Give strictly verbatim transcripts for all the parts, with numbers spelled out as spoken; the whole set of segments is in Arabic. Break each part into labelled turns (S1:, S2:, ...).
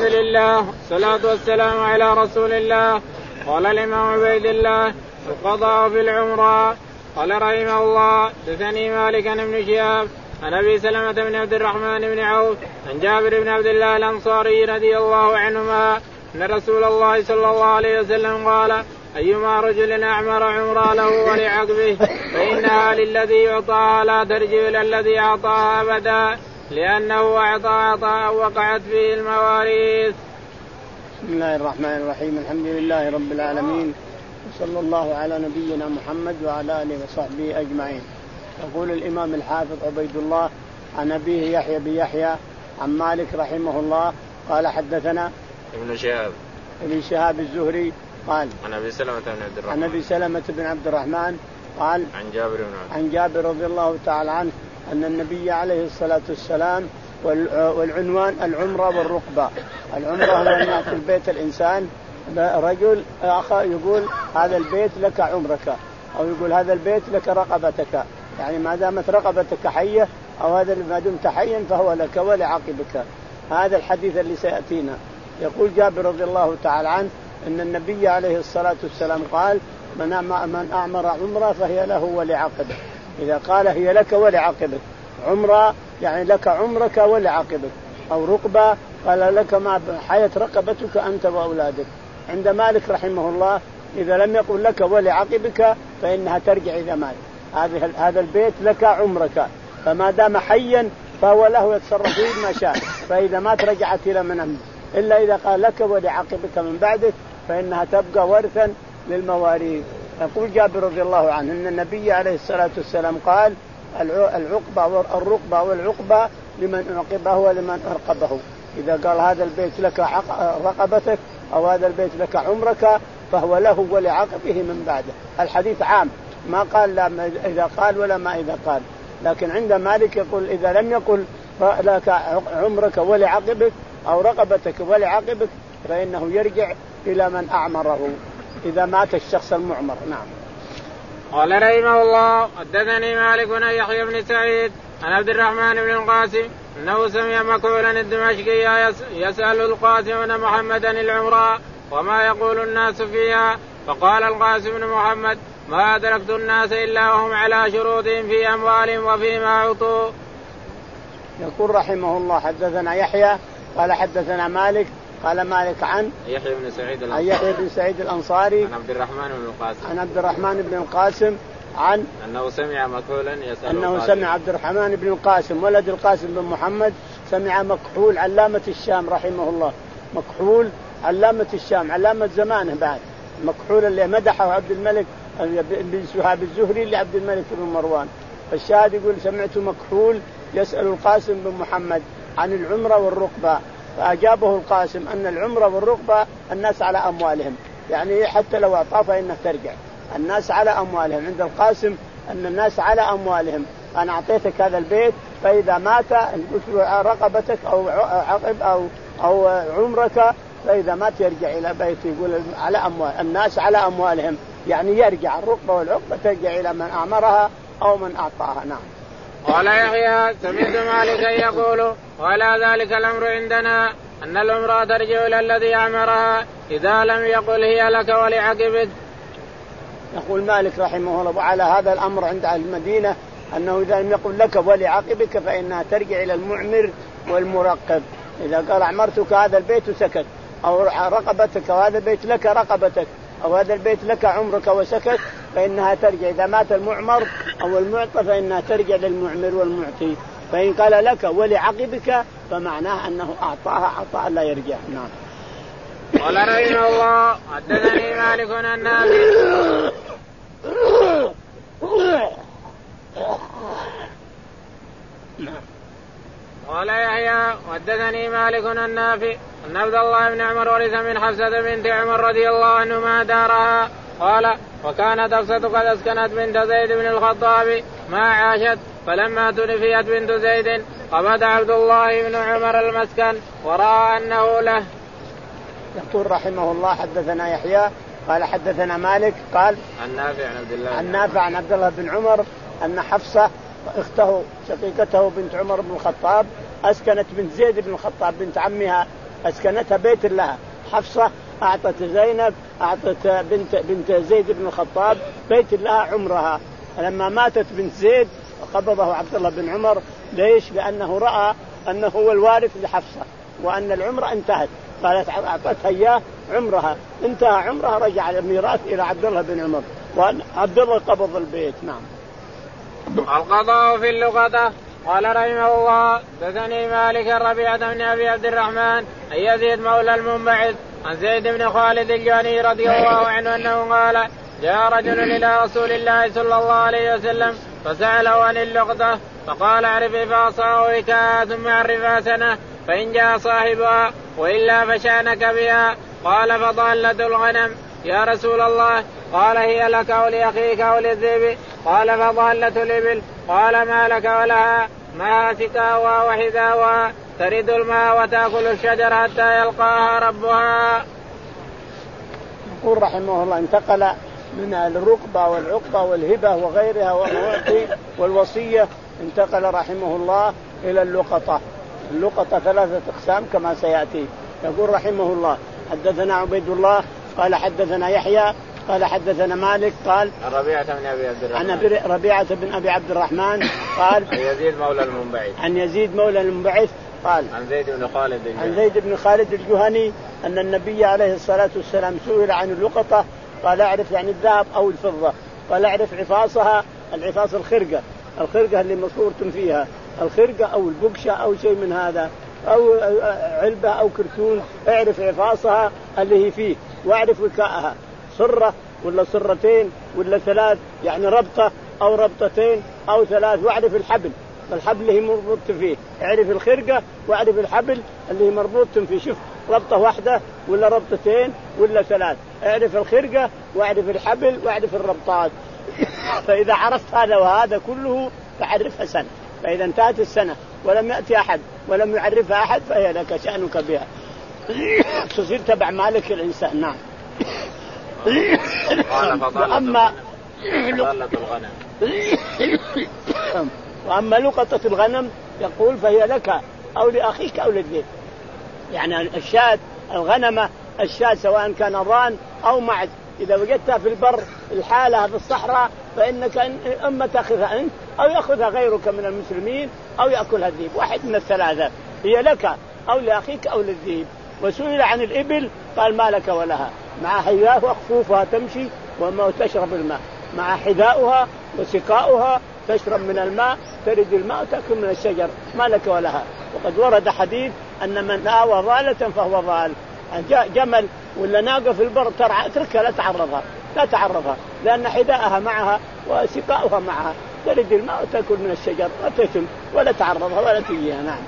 S1: لله والصلاة والسلام على رسول الله. قال الإمام عبيد الله القضاء في العمرة. قال رحمه الله حدثني مالك عن ابن شهاب عن أبي سلمة بن عبد الرحمن بن عوف عن جابر بن عبد الله الأنصاري رضي الله عنهما أن رسول الله صلى الله عليه وسلم قال أيما رجل أعمر عمره له ولعقبه فإنها للذي يعطاها لا ترجع إلى الذي أعطاها أبدا لأنه أعطى عطاء وقعت فيه المواريث.
S2: بسم الله الرحمن الرحيم. الحمد لله رب العالمين وصلى الله على نبينا محمد وعلى آله وصحبه أجمعين. يقول الإمام الحافظ عبيد الله عن أبيه يحيى بن يحيى عن مالك رحمه الله قال حدثنا
S1: ابن شهاب
S2: ابن شهاب الزهري قال
S1: عن أبي سلمة بن عبد الرحمن
S2: عن أبي سلمة بن عبد الرحمن قال
S1: عن جابر بن
S2: عن جابر رضي الله تعالى عنه أن النبي عليه الصلاة والسلام والعنوان العمرة والرقبة. العمرة هو أن يأتي البيت الإنسان رجل آخر يقول هذا البيت لك عمرك أو يقول هذا البيت لك رقبتك، يعني ما دامت رقبتك حية أو هذا ما دمت حيا فهو لك ولعقبك. هذا الحديث اللي سيأتينا. يقول جابر رضي الله تعالى عنه أن النبي عليه الصلاة والسلام قال من من أعمر عمره فهي له ولعقبه. إذا قال هي لك ولعقبك عمره يعني لك عمرك ولعقبك، أو رقبة قال لك ما حياة رقبتك أنت وأولادك. عند مالك رحمه الله إذا لم يقل لك ولعقبك فإنها ترجع إلى مالك. هذا هذا البيت لك عمرك، فما دام حيا فهو له يتصرف فيه ما شاء، فإذا مات رجعت إلى من أمن. إلا إذا قال لك ولعقبك من بعدك فإنها تبقى ورثا للمواريث. يقول جابر رضي الله عنه أن النبي عليه الصلاة والسلام قال العقبة والرقبة والعقبة لمن أعقبه ولمن أرقبه. إذا قال هذا البيت لك رقبتك أو هذا البيت لك عمرك فهو له ولعقبه من بعده. الحديث عام، ما قال لا إذا قال ولا ما إذا قال. لكن عند مالك يقول إذا لم يقل لك عمرك ولعقبك أو رقبتك ولعقبك فإنه يرجع إلى من أعمره إذا مات الشخص المعمر. نعم.
S1: قال رحمه الله حدثني مالك بن يحيى بن سعيد عن عبد الرحمن بن القاسم أنه سمع مكحولا الدمشقي يسأل القاسم بن محمد عن العمرة وما يقول الناس فيها، فقال القاسم بن محمد ما أدركت الناس إلا وهم على شروطهم في أموالهم وفيما أعطوا.
S2: يقول رحمه الله حدثنا يحيى قال حدثنا مالك قال مالك عن
S1: يحيى بن سعيد
S2: الأنصاري, يحيى بن سعيد الأنصاري
S1: عن عبد الرحمن بن القاسم
S2: عن عبد الرحمن بن القاسم عن
S1: أنه سمع مكحولا يسأل
S2: أنه
S1: القاسم.
S2: سمع عبد الرحمن بن القاسم ولد القاسم بن محمد سمع مكحول علامة الشام رحمه الله. مكحول علامة الشام علامة زمانه بعد. مكحول اللي مدحه عبد الملك بن شهاب الزهري لعبد الملك بن مروان. فالشاهد يقول سمعت مكحول يسأل القاسم بن محمد عن العمرة والرقبة، فأجابه القاسم أن العمرة والرقبة الناس على أموالهم، يعني حتى لو أعطاه فإنه ترجع. الناس على أموالهم عند القاسم أن الناس على أموالهم. أنا أعطيتك هذا البيت فإذا مات قلت له رقبتك أو عقب أو أو عمرك فإذا مات يرجع إلى بيته. يقول على أموال الناس على أموالهم، يعني يرجع الرقبة والعقبة ترجع إلى من أعمرها أو من أعطاها. نعم.
S1: قال يحيى سمعت مالكا يقول ولا ذلك الأمر عندنا أن العمرة ترجع إلى الذي أعمرها إذا لم يقل هي لك ولعقبك.
S2: يقول مالك رحمه الله وعلى هذا الأمر عند أهل المدينة أنه إذا لم يقل لك ولعقبك فإنها ترجع إلى المعمر والمرقب. إذا قال أعمرتك هذا البيت وسكت، أو رقبتك وهذا البيت لك رقبتك أو هذا البيت لك عمرك وسكت فإنها ترجع. إذا مات المعمر أو المعطى فإنها ترجع للمعمر والمعطي. فإن قال لك ولعقبك فمعناه أنه أعطاها عطاء لا يرجع. نعم.
S1: قال رحمه الله حدثني مالك عن نافع قال يحيى حدثني مالك عن نافع أن عبد الله بن عمر ورث من حفصة بنت عمر رضي الله عنهما دارها. قال وكانت حفصة قد أسكنت بنت زيد بن الخطاب ما عاشت، فلما تنفيت بنت زيد قبض عبد الله بن عمر المسكن ورأى أنه له.
S2: يقول رحمه الله حدثنا يحيى قال حدثنا مالك قال
S1: عن نافع عن عبد الله
S2: عن نافع عن عبد الله بن عمر أن حفصة اخته شقيقته بنت عمر بن الخطاب أسكنت بنت زيد بن الخطاب بنت عمها أسكنتها بيت لها. حفصة أعطت زينب أعطت بنت بنت زيد بن الخطاب بيت لها عمرها. لما ماتت بنت زيد قبضه عبد الله بن عمر. ليش؟ لأنه رأى أنه هو الوارث لحفصة وأن العمرة انتهت، قالت أعطتها إياه عمرها، انتهى عمرها، رجع الميراث إلى عبد الله بن عمر وعبد الله قبض البيت. نعم.
S1: القضاء في اللقطة. قال رحمه الله دثني مالك ربيعة بن أبي عبد الرحمن أن يزيد مولى المنبعث عن زيد بن خالد الجهني رضي الله عنه أنه قال جاء رجل إلى رسول الله صلى الله عليه وسلم فسأله عن اللقطة فقال اعرف فاصاه وكاء ثم عرفها سنة فإن جاء صاحبها وإلا فشأنك بها. قال فضالة الغنم يا رسول الله. قال هي لك ولأخيك وللذئب. قال فضالة الإبل. قال ما لك ولها؟ ما سقاؤها وحذاؤها ترد الماء وتأكل الشجر حتى يلقاها ربها.
S2: يقول رحمه الله انتقل من الرقبة والعقبة والهبة وغيرها والمعطي والوصية، انتقل رحمه الله إلى اللقطة. اللقطة ثلاثة أقسام كما سيأتي. يقول رحمه الله حدثنا عبيد الله قال حدثنا يحيى قال حدثنا مالك قال
S1: عن ربيعة بن أبي عبد الرحمن
S2: عن ربيعة بن أبي عبد الرحمن قال
S1: عن يزيد مولى المنبعث
S2: عن يزيد مولى المنبعث قال
S1: عن زيد بن خالد الجهني
S2: عن زيد بن خالد الجهني أن النبي عليه الصلاة والسلام سئل عن اللقطة قال اعرف يعني الذهب أو الفضة، قال اعرف عفاصها. العفاص الخرقة، الخرقة اللي مصورة فيها الخرقة أو البقشة أو شيء من هذا أو علبة أو كرتون، اعرف عفاصها اللي هي فيه واعرف وكاءها، صرة ولا صرتين ولا ثلاث يعني ربطة أو ربطتين أو ثلاث، واعرف الحبل الحبل اللي هي مربوط فيه، اعرف الخرقة واعرف الحبل اللي هي مربوط فيه، شوف ربطة واحدة ولا ربطتين ولا ثلاث، اعرف الخرقة واعرف الحبل واعرف الربطات. فإذا عرفت هذا وهذا كله فعرفها سنة، فإذا انتهت السنة ولم يأتي أحد ولم يعرفها أحد فهي لك شأنك بها، تصير تبع مالك الإنسان. نعم. وأما
S1: الغنم
S2: وأما لقطة الغنم يقول فهي لك أو لأخيك أو للذئب، يعني الشاة الغنمة الشاة سواء كان ضان أو معز إذا وجدتها في البر الحالة في الصحراء فإنك أما تأخذها أنت أو يأخذها غيرك من المسلمين أو يأكلها الذئب، واحد من الثلاثة، هي لك أو لأخيك أو للذئب. وسئل عن الإبل قال ما لك ولها، مع حذاء وخفوفها تمشي وما تشرب الماء، مع حذاؤها وسقاؤها تشرب من الماء ترد الماء وتأكل من الشجر، ما لك ولها. وقد ورد حديث أن من آوى ضالة فهو ضال، جمل ولا ناقة في البر ترعى اتركها لا تعرضها لا تعرضها لأن حذاءها معها وسقاؤها معها ترد الماء وتأكل من الشجر وتتم ولا تعرضها ولا تجيها. نعم.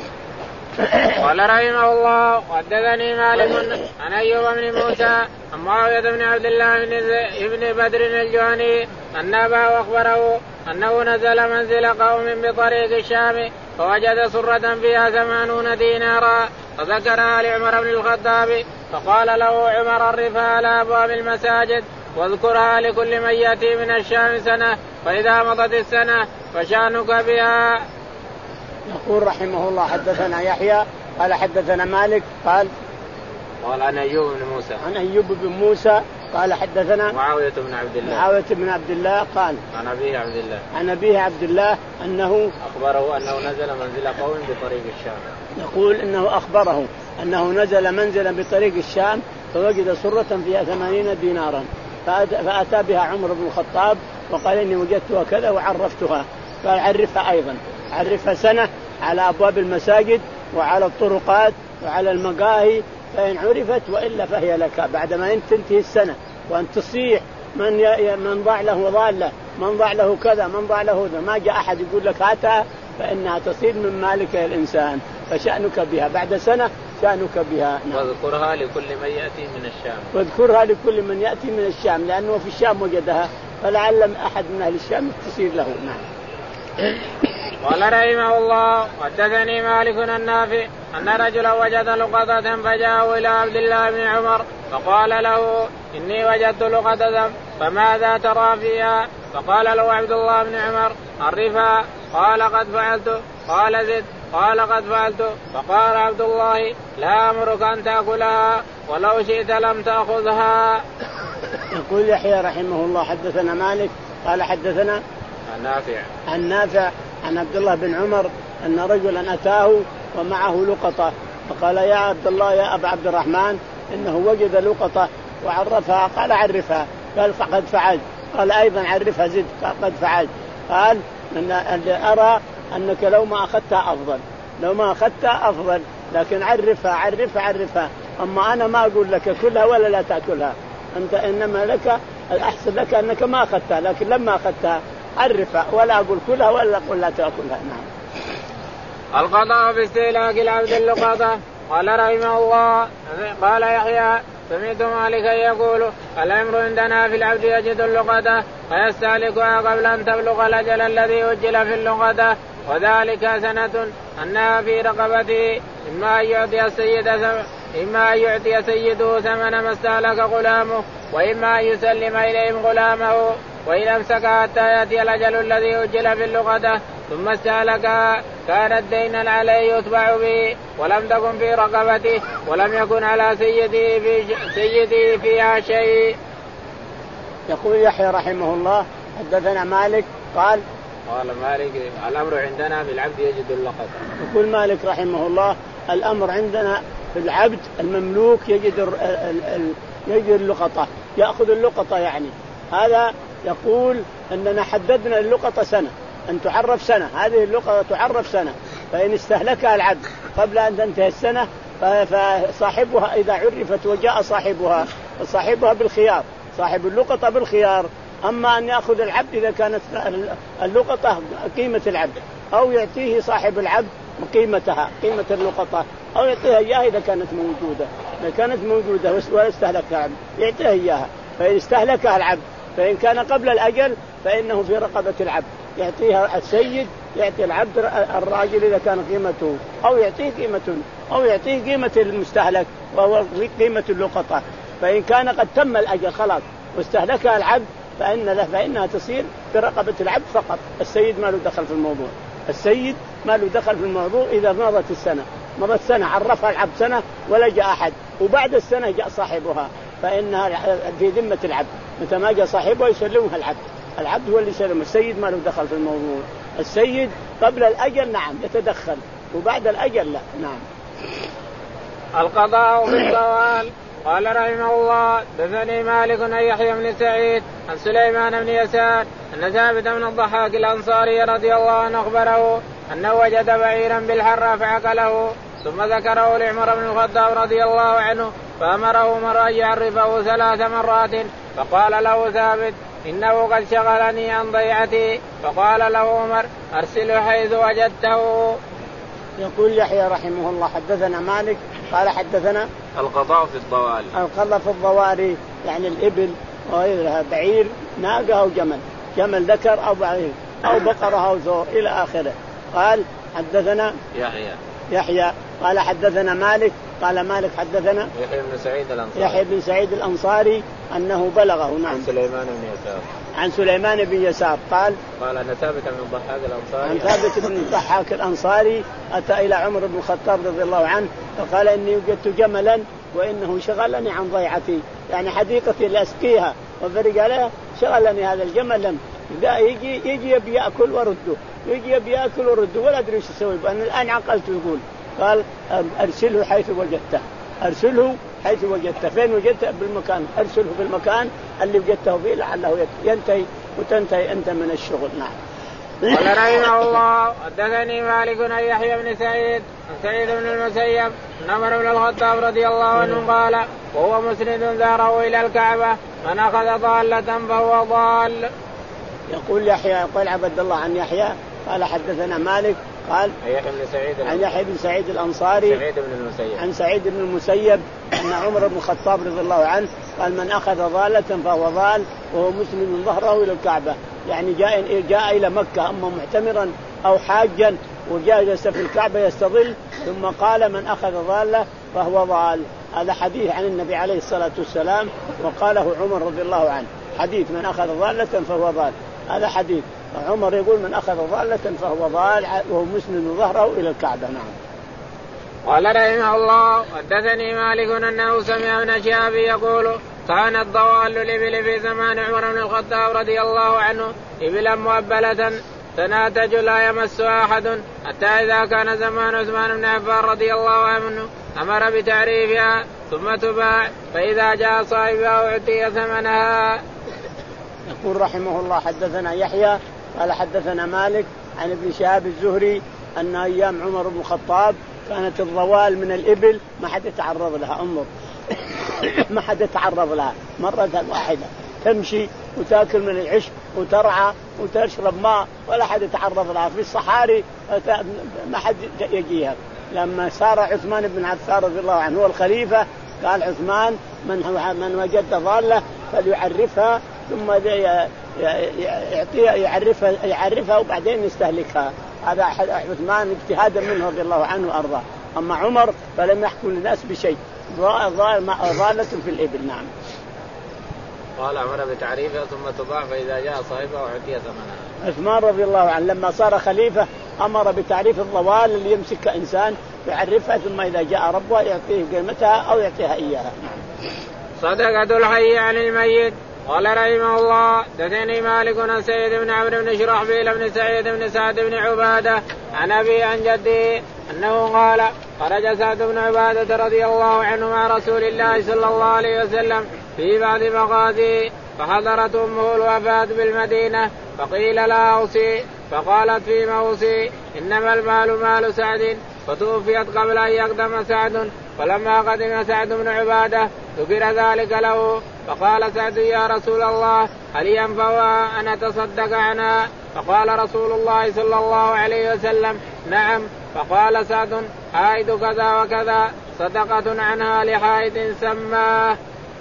S1: قال رحمه الله وحدثني مالك عن أيوب بن موسى عن معاوية بن عبد الله بن بدر الجهني أن أباه أخبره أنه نزل منزل قوم بطريق الشام فوجد سرة فيها ثمانون دينارا فذكرها لعمر بن الخطاب فقال له عمر عرفها على أبواب المساجد واذكرها لكل من يأتي من الشام سنة فإذا مضت السنة فشأنك بها.
S2: يقول رحمه الله حدثنا يحيى قال حدثنا مالك قال
S1: قال عن أيوب بن موسى
S2: عن أيوب بن موسى قال حدثنا
S1: معاوية بن عبد الله
S2: معاوية بن عبد الله قال
S1: عن أبيه عبد الله
S2: عن أبيه عبد الله أنه
S1: أخبره أنه نزل منزل قوم بطريق الشام.
S2: يقول إنه أخبره أنه نزل منزلا بطريق الشام فوجد سرة فيها ثمانين دينارا فأتى بها عمر بن الخطاب وقال إني وجدتها كذا وعرفتها، قال عرفها أيضا، عرفها سنة على أبواب المساجد وعلى الطرقات وعلى المقاهي، فإن عرفت وإلا فهي لك بعدما تنتهي السنة وأن تصيح من ي... من ضاع له ضالة من ضاع له كذا من ضاع له ذا ما جاء أحد يقول لك هاتها فإنها تصير من مالك الإنسان فشأنك بها بعد سنة شأنك بها.
S1: نعم. واذكرها لكل من يأتي من الشام
S2: واذكرها لكل من يأتي من الشام لأنه في الشام وجدها فلعل أحد من أهل الشام تصير له. نعم.
S1: قال رحمه الله حدثني مالك النافع أن رجلا وجد لقطة فجاءوا إلى عبد الله بن عمر فقال له إني وجدت لقطة فماذا ترى فيها؟ فقال له عبد الله بن عمر عرفها. قال قد فعلت. قال زد. قال قد فعلت. فقال عبد الله لا أمرك أن تأكلها ولو شئت لم تأخذها.
S2: يقول يحيى رحمه الله حدثنا مالك قال حدثنا
S1: النافع
S2: عن نافع عن عبد الله بن عمر أن رجلا أتاه ومعه لقطة فقال يا عبد الله يا أبا عبد الرحمن إنه وجد لقطة وعرفها. قال عرفها. قال فقد فعلت. قال أيضا عرفها زد. قال قد فعلت. قال أن أرى أنك لو ما أخذتها أفضل لو ما أخذتها أفضل لكن عرفها عرفها عرفها. أما أنا ما أقول لك كلها ولا لا تأكلها أنت إنما لك الأحسن لك أنك ما أخذتها لكن لما أخذتها عرفها ولا أقول كلها ولا أقول لا تأكلها. نعم.
S1: القضاء في استهلاك العبد اللقطة. قال رحمه الله قال يحيى سمعت مالكا يقول الأمر عندنا في العبد يجد اللقطة فيستهلكها قبل أن تبلغ الأجل الذي أجل في اللقطة وذلك سنة أنها في رقبته إما أن يعطي السيد إما أن يعطي سيده ثمن ما استهلك غلامه وإما أن يسلم إليهم غلامه وإن أمسك حتى يأتي الأجل الذي أجل في اللقطة ثم استهلكها كانت دينا عليه يتبع به ولم تكن في رقبته ولم يكن على سيده في سيده فيها شيء.
S2: يقول يحيى رحمه الله حدثنا مالك قال
S1: قال مالك الأمر عندنا في العبد يجد اللقطة.
S2: يقول مالك رحمه الله الأمر عندنا في العبد المملوك يجد يجد اللقطة يأخذ اللقطة. يعني هذا يقول أننا حددنا اللقطة سنة أن تعرف سنة. هذه اللقطة تعرف سنة فإن استهلكها العبد قبل أن تنتهي السنة فصاحبها إذا عرفت وجاء صاحبها فصاحبها بالخيار صاحب اللقطة بالخيار. أما أن يأخذ العبد إذا كانت اللقطة قيمة العبد أو يعطيه صاحب العبد قيمتها قيمة اللقطة أو يعطيها إياها إذا كانت موجودة. إذا كانت موجودة ولا استهلكها العبد يعطيها إياها. فإن استهلكها العبد فإن كان قبل الأجل فإنه في رقبة العبد يعطيها السيد يعطي العبد الراجل إذا كان قيمته أو يعطيه قيمة أو يعطيه قيمة المستهلك وهو قيمة اللقطة. فإن كان قد تم الأجل خلاص واستهلكها العبد فإن له فإنها تصير برقبة العبد فقط. السيد ما له دخل في الموضوع. السيد ما له دخل في الموضوع. إذا مضت السنة مضت سنة عرفها العبد سنة ولا جاء أحد وبعد السنة جاء صاحبها فإنها في ذمة العبد. متى ما جاء صاحبها يسلمها العبد. العبد هو اللي يسلم. السيد ما له دخل في الموضوع. السيد قبل الأجل نعم يتدخل وبعد الأجل لا. نعم.
S1: القضاء بالطوال. قال رحمه الله دثني مالك أن يحيى بن سعيد عن سليمان بن يسار أن ثابت بن الضحاك الأنصاري رضي الله عنه أخبره أنه وجد بعيرا بالحرة فعقله ثم ذكره لعمر بن الخطاب رضي الله عنه فأمره عمر أن يعرفه ثلاث مرات فقال له ثابت إنه قد شغلني عن ضيعتي. فقال له عمر أرسله حيث وجدته.
S2: يقول يحيى رحمه الله حدثنا مالك قال حدثنا
S1: القضاء في الضواري.
S2: القضاء في الضواري يعني الإبل وغيرها بعير ناقة أو جمل جمل ذكر أو بعير أو بقرة أو ذور إلى آخره. قال حدثنا
S1: يحيى
S2: يحيى قال حدثنا مالك قال مالك حدثنا
S1: يحيى بن سعيد الأنصاري
S2: يحيى بن سعيد الأنصاري أنه بلغه نعم
S1: عن سليمان بن يسار
S2: عن سليمان بن يسار قال
S1: قال أن ثابت بن الضحاك الأنصاري
S2: عن ثابت بن الضحاك الأنصاري أتى إلى عمر بن الخطاب رضي الله عنه فقال إني وجدت جملا وإنه شغلني عن ضيعتي يعني حديقتي اللي أسقيها وفرق عليها شغلني هذا الجمل لم يجي يجي يبي يأكل ورده يجي يبي يأكل ورده ولا أدري إيش يسوي. أنا الآن عقلت يقول قال أرسله حيث وجدته أرسله حيث وجدته. فين وجدته؟ بالمكان. أرسله في المكان اللي وجدته فيه لعله ينتهي وتنتهي أنت من الشغل. نعم.
S1: قال رحمه الله حدثني مالك عن يحيى بن سعيد عن سعيد بن المسيب عن عمر بن الخطاب رضي الله عنه قال وهو مسند داره إلى الكعبة من أخذ ضالة فهو ضال.
S2: يقول يحيى يقول عبد الله عن يحيى قال حدثنا مالك قال
S1: يحيى بن سعيد
S2: عن يحيى بن سعيد الأنصاري
S1: سعيد بن المسيب
S2: عن سعيد بن المسيب أن عمر بن الخطاب رضي الله عنه قال من أخذ ضالة فهو ضال وهو مسلم ظهره إلى الكعبة يعني جاء جاء إلى مكة أما معتمرا أو حاجا وجالس في الكعبة يستظل ثم قال من أخذ ضالة فهو ضال. هذا حديث عن النبي عليه الصلاة والسلام وقاله عمر رضي الله عنه حديث من أخذ ضالة فهو ضال. هذا حديث عمر يقول من أخذ ضالة فهو ضال وهو مسند ظهره إلى الكعبة. نعم.
S1: قال رحمه الله حدثني مالك أنه سمع ابن شهاب يقول كانت ضوال الإبل في زمان عمر بن الخطاب رضي الله عنه إبلا مؤبلة تناتج لا يمسها أحد حتى إذا كان زمان عثمان بن عفان رضي الله عنه أمر بتعريفها ثم تباع فإذا جاء صاحبها أعطي ثمنها.
S2: يقول رحمه الله حدثنا يحيى قال حدثنا مالك عن ابن شهاب الزهري أن أيام عمر بن الخطاب كانت الضوال من الإبل ما حد يتعرض لها أمر ما حد يتعرض لها مرة واحدة تمشي وتأكل من العشب وترعى وتشرب ماء ولا حد يتعرض لها في الصحاري ما حد يجيها. لما صار عثمان بن عفان رضي الله عنه هو الخليفة قال عثمان من من وجد ضالة فليعرفها ثم يعطيها يعرفها يعرفها وبعدين يستهلكها. هذا عثمان اجتهادا منه رضي الله عنه وأرضاه. أما عمر فلم يحكم للناس بشيء ضالة في الإبل. نعم.
S1: قال أمر بتعريفها ثم تباع فإذا جاء صاحبها أعطي ثمنها.
S2: عثمان رضي الله عنه لما صار خليفة أمر بتعريف الضوال اللي يمسك إنسان يعرفها ثم إذا جاء ربها يعطيه قيمتها أو يعطيها إياها.
S1: صدقة الحي عن الميت. قال رحمه الله دثني مالك عن سيد بن عمرو بن شرحبيل بن سعيد بن سعد بن عبادة عن أبي عن جده أنه قال خرج سعد بن عبادة رضي الله عنه مع رسول الله صلى الله عليه وسلم في بعض مغازيه فحضرت أمه الوفاة بالمدينة فقيل لها أوصي فقالت فيما أوصي إنما المال مال سعد فتوفيت قبل أن يقدم سعد فلما قدم سعد بن عبادة ذكر ذلك له فقال سعد يا رسول الله هل ينفعها أن أتصدق عنها؟ فقال رسول الله صلى الله عليه وسلم نعم. فقال سعد حائد كذا وكذا صدقة عنها لحائد سماه.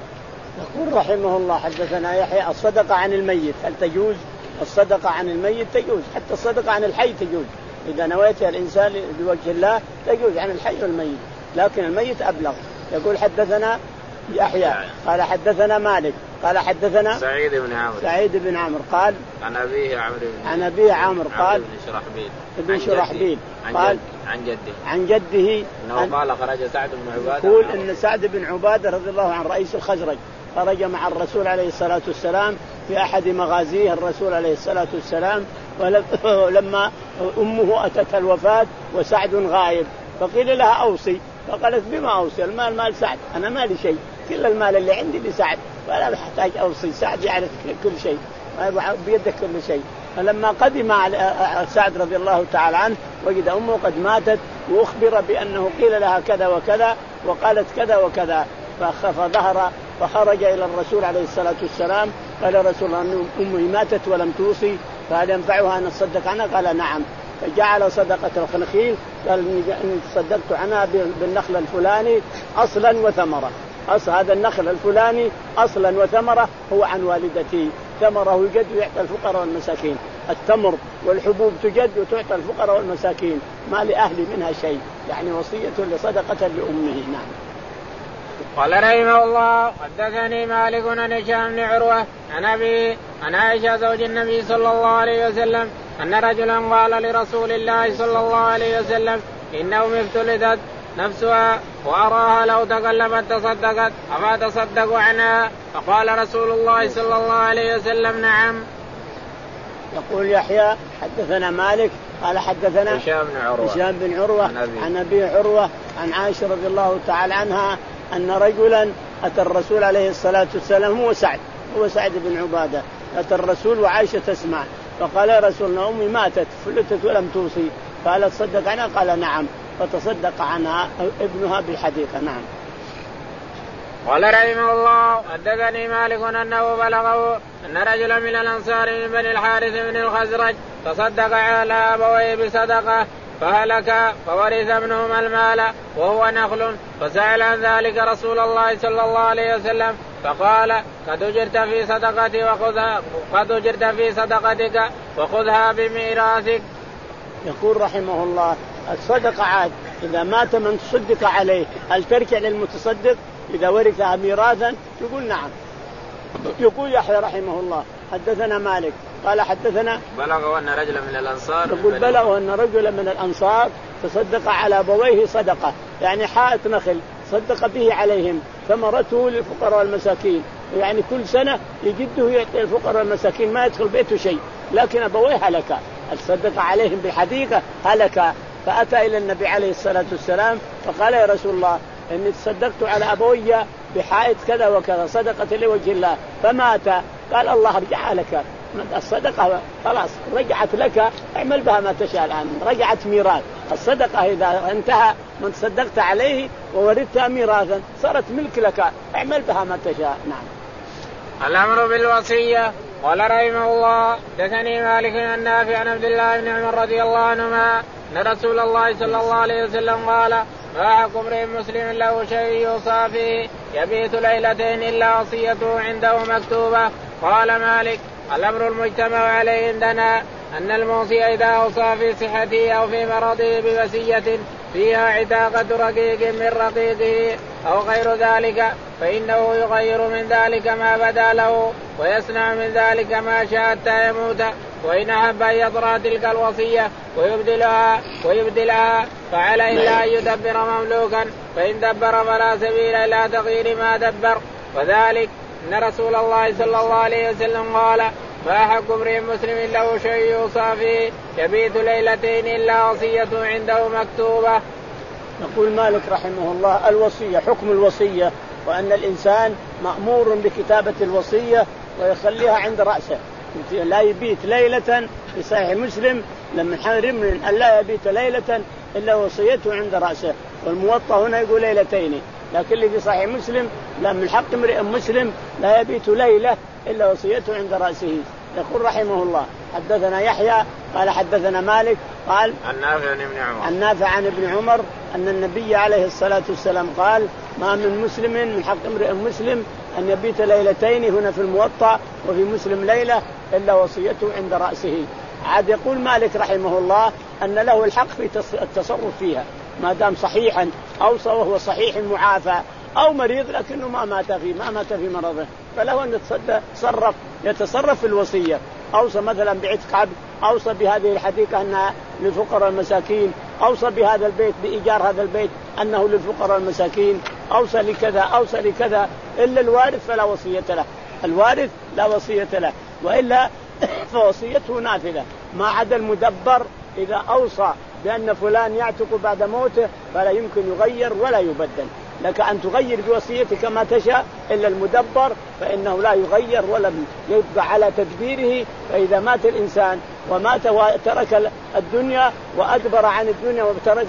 S2: يقول رحمه الله حدثنا يحيى الصدقة عن الميت هل تجوز؟ الصدقة عن الميت تجوز حتى الصدقة عن الحي تجوز إذا نويت الإنسان بوجه الله تجوز عن الحي والميت لكن الميت أبلغ. يقول حدثنا يحيى قال حدثنا مالك قال حدثنا
S1: سعيد بن عمرو
S2: سعيد بن عمرو قال
S1: عن أبيه عمرو بن
S2: عن أبيه عمرو قال
S1: بن شرحبيل
S2: ابن شرحبيل قال
S1: عن جده
S2: عن جده
S1: أنه قال خرج سعد بن عبادة
S2: يقول إن سعد بن عبادة رضي الله عنه رئيس الخزرج خرج مع الرسول عليه الصلاة والسلام في أحد مغازيه الرسول عليه الصلاة والسلام ولما أمه أتت الوفاة وسعد غائب فقيل لها أوصي فقالت بما أوصي المال مال سعد أنا ما لي شيء كل المال اللي عندي لسعد ولا أحتاج أوصي سعد يعرف كل شيء بيدك كل شيء. فلما قدم سعد رضي الله تعالى عنه وجد أمه قد ماتت وأخبر بأنه قيل لها كذا وكذا وقالت كذا وكذا فظهر فخرج إلى الرسول عليه الصلاة والسلام قال رسول الله أمي ماتت ولم توصي فهل ينفعها أن أتصدق عنها؟ قال نعم. فجعل صدقة الخنخيل قال إني تصدقت عنها بالنخل الفلاني أصلا وثمرة. أصل هذا النخل الفلاني أصلا وثمرة هو عن والدتي ثمره يجد ويعطى الفقراء والمساكين. التمر والحبوب تجد وتعطى الفقراء والمساكين ما لأهلي منها شيء يعني وصية لصدقة لأمه. نعم.
S1: قال رحمه الله حدثني مالك عن هشام بن عروة عن أبي عن عائشة زوج النبي صلى الله عليه وسلم أن رجلا قال لرسول الله صلى الله عليه وسلم إن أمي افتلتت نفسها وأراها لو تكلمت تصدقت أما تصدق عنها؟ فقال رسول الله صلى الله عليه وسلم نعم.
S2: يقول يحيى حدثنا مالك قال حدثنا
S1: هشام بن عروة
S2: هشام بن عروة عن أبي عروة عن عائشة رضي الله تعالى عنها أن رجلا أتى الرسول عليه الصلاة والسلام هو سعد هو سعد بن عبادة أتى الرسول وعائشة تسمع فقال يا رسول الله أمي ماتت فلتت ولم توصي قال تصدق عنها؟ قال نعم. فتصدق عنها ابنها بالحديقة. نعم.
S1: قال رحمه الله حدثني مالك أنه بلغه أن رجلا من الأنصار من بني الحارث من الخزرج تصدق على أبويه بصدقة فهلك فورث ابنهما المال وهو نخل فسأل عن ذلك رسول الله صلى الله عليه وسلم فقال قد أجرت في صدقتي وخذها قد أجرت في صدقتك وخذها بميراثك.
S2: يقول رحمه الله الصدقة عاد إذا مات من تصدق عليه هل ترجع للمتصدق إذا ورثها ميراثا؟ يقول نعم. يقول يحيى رحمه الله حدثنا مالك قال حدثنا
S1: بلغ أن رجلا من الأنصار
S2: يقول بلغ أن رجلا من الأنصار تصدق على أبويه صدقة، يعني حائط نخل صدق به عليهم ثمرته للفقراء والمساكين، يعني كل سنة يجده يعطي الفقراء والمساكين ما يدخل بيته شيء، لكن أبويه هلكا، تصدق عليهم بالحديقة هلكا. فأتى إلى النبي عليه الصلاة والسلام فقال يا رسول الله إني تصدقت على أبوي بحائط كذا وكذا صدقة لوجه الله فمات. قال الله رجع لك الصدقة، خلاص رجعت لك، اعمل بها ما تشاء. الآن رجعت ميراث، الصدقة إذا انتهى من تصدقت عليه ووردتها ميراثا صارت ملك لك، اعمل بها ما تشاء. نعم.
S1: الأمر بالوصية. قال رحمه الله دثني مالك عن نافع عن عبد الله بن عمر رضي الله عنهما أن رسول الله صلى الله عليه وسلم قال ما حق امرئ مسلم له شيء يوصى فيه يبيت ليلتين إلا وصيته عنده مكتوبة. قال مالك الأمر المجتمع عليه عندنا أن الموصي إذا أوصى في صحته أو في مرضه بوصية فيها عتاقة رقيق من رقيقه أو غير ذلك فإنه يغير من ذلك ما بدا له ويصنع من ذلك ما شاء حتى يموت، وإن أحب أن يضرع تلك الوصية ويبدلها ويبدلها فعلى إلا أن يدبر مملوكا، فإن دبر فلا سبيل إلى تغيير ما دبر. وذلك أن رسول الله صلى الله عليه وسلم قال ما حق امرئ مسلم له شيء يوصى فيه يبيت ليلتين إلا وصيته عنده مكتوبة.
S2: يقول مالك رحمه الله الوصية، حكم الوصية، وأن الإنسان مأمور بكتابة الوصية ويخليها عند رأسه، لا يبيت ليلة. في صحيح مسلم لما حرم من أن لا يبيت ليلة إلا وصيته عند رأسه، والموطأ هنا يقول ليلتين، لكن اللي في صحيح مسلم لما الحق امرئ مسلم لا يبيت ليلة إلا وصيته عند رأسه. يقول رحمه الله حدثنا يحيى قال حدثنا مالك قال
S1: عن نافع عن ابن عمر
S2: عن نافع عن ابن عمر أن النبي عليه الصلاة والسلام قال ما من مسلم من حق امرئ مسلم أن يبيت ليلتين، هنا في الموطأ وفي مسلم ليلة، إلا وصيته عند رأسه. عاد يقول مالك رحمه الله أن له الحق في التصرف فيها ما دام صحيحا أوصى وهو صحيح معافى، أو مريض لكنه ما مات في ما مات في مرضه، فله أن يتصرف يتصرف في الوصية. أوصى مثلا بعتق عبد، أوصى بهذه الحديقة أنها للفقراء المساكين، أوصى بهذا البيت بإيجار هذا البيت أنه للفقراء المساكين، أوصى لكذا أوصى لكذا، إلا الوارث فلا وصية له، الوارث لا وصية له، وإلا فوصيته نافذة. ما عدا المدبر إذا أوصى بأن فلان يعتق بعد موته فلا يمكن يغير ولا يبدل، لك أن تغير بوصيتك ما تشاء، إلا المدبر فإنه لا يغير ولا يبقى على تدبيره. فإذا مات الإنسان ومات وترك الدنيا وأدبر عن الدنيا وترك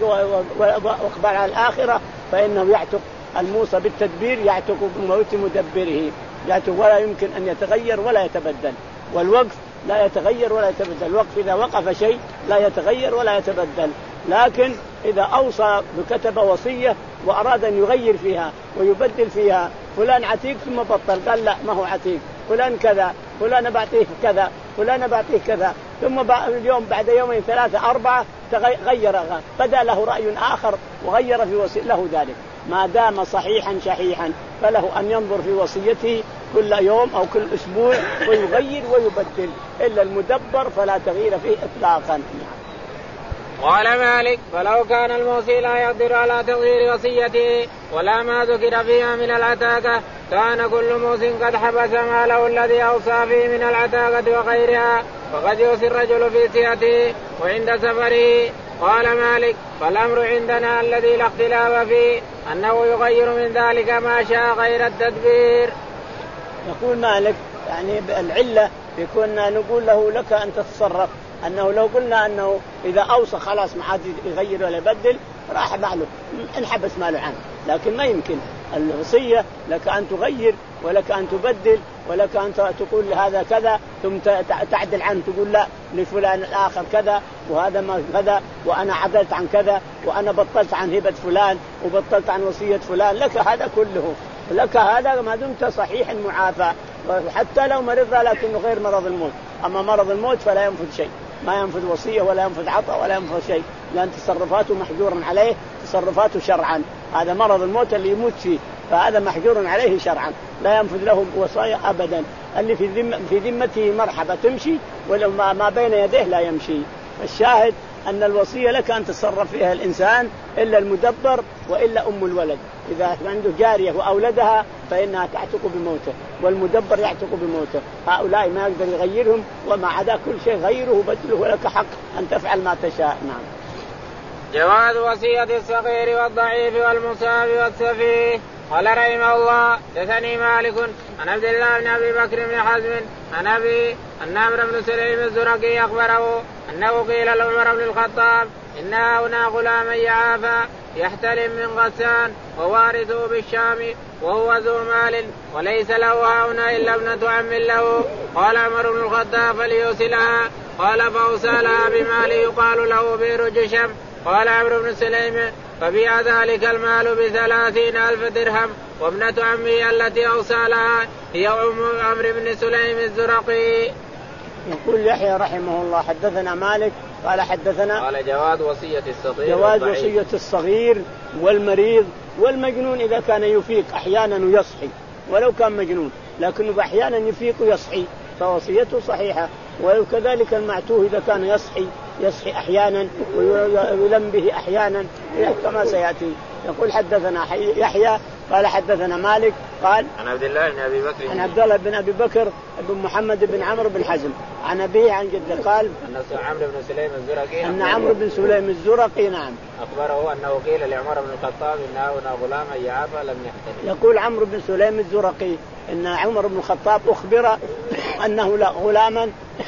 S2: وأقبل على الآخرة فإنه يعتق، الموصى بالتدبير يعتق بموت مدبره، يعتق ولا يمكن أن يتغير ولا يتبدل. والوقف لا يتغير ولا يتبدل، الوقف إذا وقف شيء لا يتغير ولا يتبدل، لكن إذا أوصى بكتب وصية وأراد أن يغير فيها ويبدل فيها، فلان عتيق ثم بطل قال لا ما هو عتيق، فلان كذا، فلان بعطيه كذا، فلان بعطيه كذا، ثم اليوم بعد يومين ثلاثة أربعة غير، بدا له رأي آخر وغير في وصية له ذلك، ما دام صحيحا شحيحا فله أن ينظر في وصيته كل يوم أو كل أسبوع ويغير ويبدل، إلا المدبر فلا تغيير فيه إطلاقا.
S1: قال مالك فلو كان الموصي لا يقدر على تغيير وصيته ولا ما ذكر فيها من العتاقة كان كل موص قد حبس ماله الذي أوصى فيه من العتاقة وغيرها، فقد يوصي الرجل في سيئته وعند سفره. قال مالك فالأمر عندنا الذي لا اختلاف فيه أنه يغير من ذلك ما شاء غير التدبير.
S2: يقول مالك يعني العلة يكون نقول له لك أن تتصرف، أنه لو قلنا أنه إذا أوصى خلاص ما حد يغير ولا يبدل راح ماله انحبس ماله عنه، لكن ما يمكن. الوصية لك أن تغير ولك أن تبدل ولك أن تقول هذا كذا ثم تعدل عنه، تقول لا لفلان الآخر كذا وهذا ما كذا وأنا عدلت عن كذا وأنا بطلت عن هبة فلان وبطلت عن وصية فلان، لك هذا كله، لك هذا ما دمت صحيح معافى، حتى لو مرض لكنه غير مرض الموت. أما مرض الموت فلا ينفذ شيء، ما ينفذ وصية ولا ينفذ عطاء ولا ينفذ شيء، لأن تصرفاته محجور عليه، تصرفاته شرعا. هذا مرض الموت اللي يموت فيه، فهذا محجور عليه شرعا، لا ينفذ له وصايا أبدا. اللي في ذم في ذمته مرحبا تمشي، ولو ما, ما بين يديه لا يمشي. الشاهد أن الوصية لك أن تتصرف فيها الإنسان إلا المدبر وإلا أم الولد. إذا عنده جارية وأولدها فإنها تعتق بموته، والمدبر يعتق بموته. هؤلاء ما يقدر يغيرهم، وما عدا كل شيء غيره بدله، ولك حق أن تفعل ما تشاء. نعم.
S1: جواز وصية الصغير والضعيف والمصاب والسفيه. قال رحمه الله دثني مالك عن عبد الله بن أبي بكر بن حزم عن أبي أن عمرو بن سليم الزرقي أخبره أنه قيل لعمر بن الخطاب إن هنا غلاما يعافى يحتلم من غسان ووارثه بالشام وهو ذو مال وليس له هنا إلا ابنة عم له. قال عمر بن الخطاب فليوصلها. قال فأوصى لها بمال يقال له بئر جشم. قال عمرو بن سليم فبيع ذلك المال بثلاثين ألف درهم، وابنة عمه التي أوصى لها هي أم عمرو بن سليم الزرقي.
S2: يقول يحيى رحمه الله حدثنا مالك قال حدثنا
S1: قال جواز وصية الصغير
S2: جواز وصية الصغير والمريض والمجنون إذا كان يفيق أحيانا ويصحي، ولو كان مجنون لكنه أحيانا يفيق ويصحي فوصيته صحيحة. وكذلك المعتوه إذا كان يصحي يصحي أحيانا ويلم به أحيانا كما سيأتي. يقول حدثنا يحيى قال حدثنا مالك قال
S1: عن عبد الله بن أبي بكر
S2: عن عبد الله بن أبي بكر بن محمد بن عمرو بن حزم عن أبيه عن جده قال
S1: أن عمرو بن سليم الزرقي
S2: أن عمرو بن سليم الزرقي نعم
S1: أخبره أنه قيل لعمر بن الخطاب إن هنا غلاما يعافى لم يحتل.
S2: يقول عمرو بن سليم الزرقي إن عمر بن الخطاب أخبر أنه لا غلاما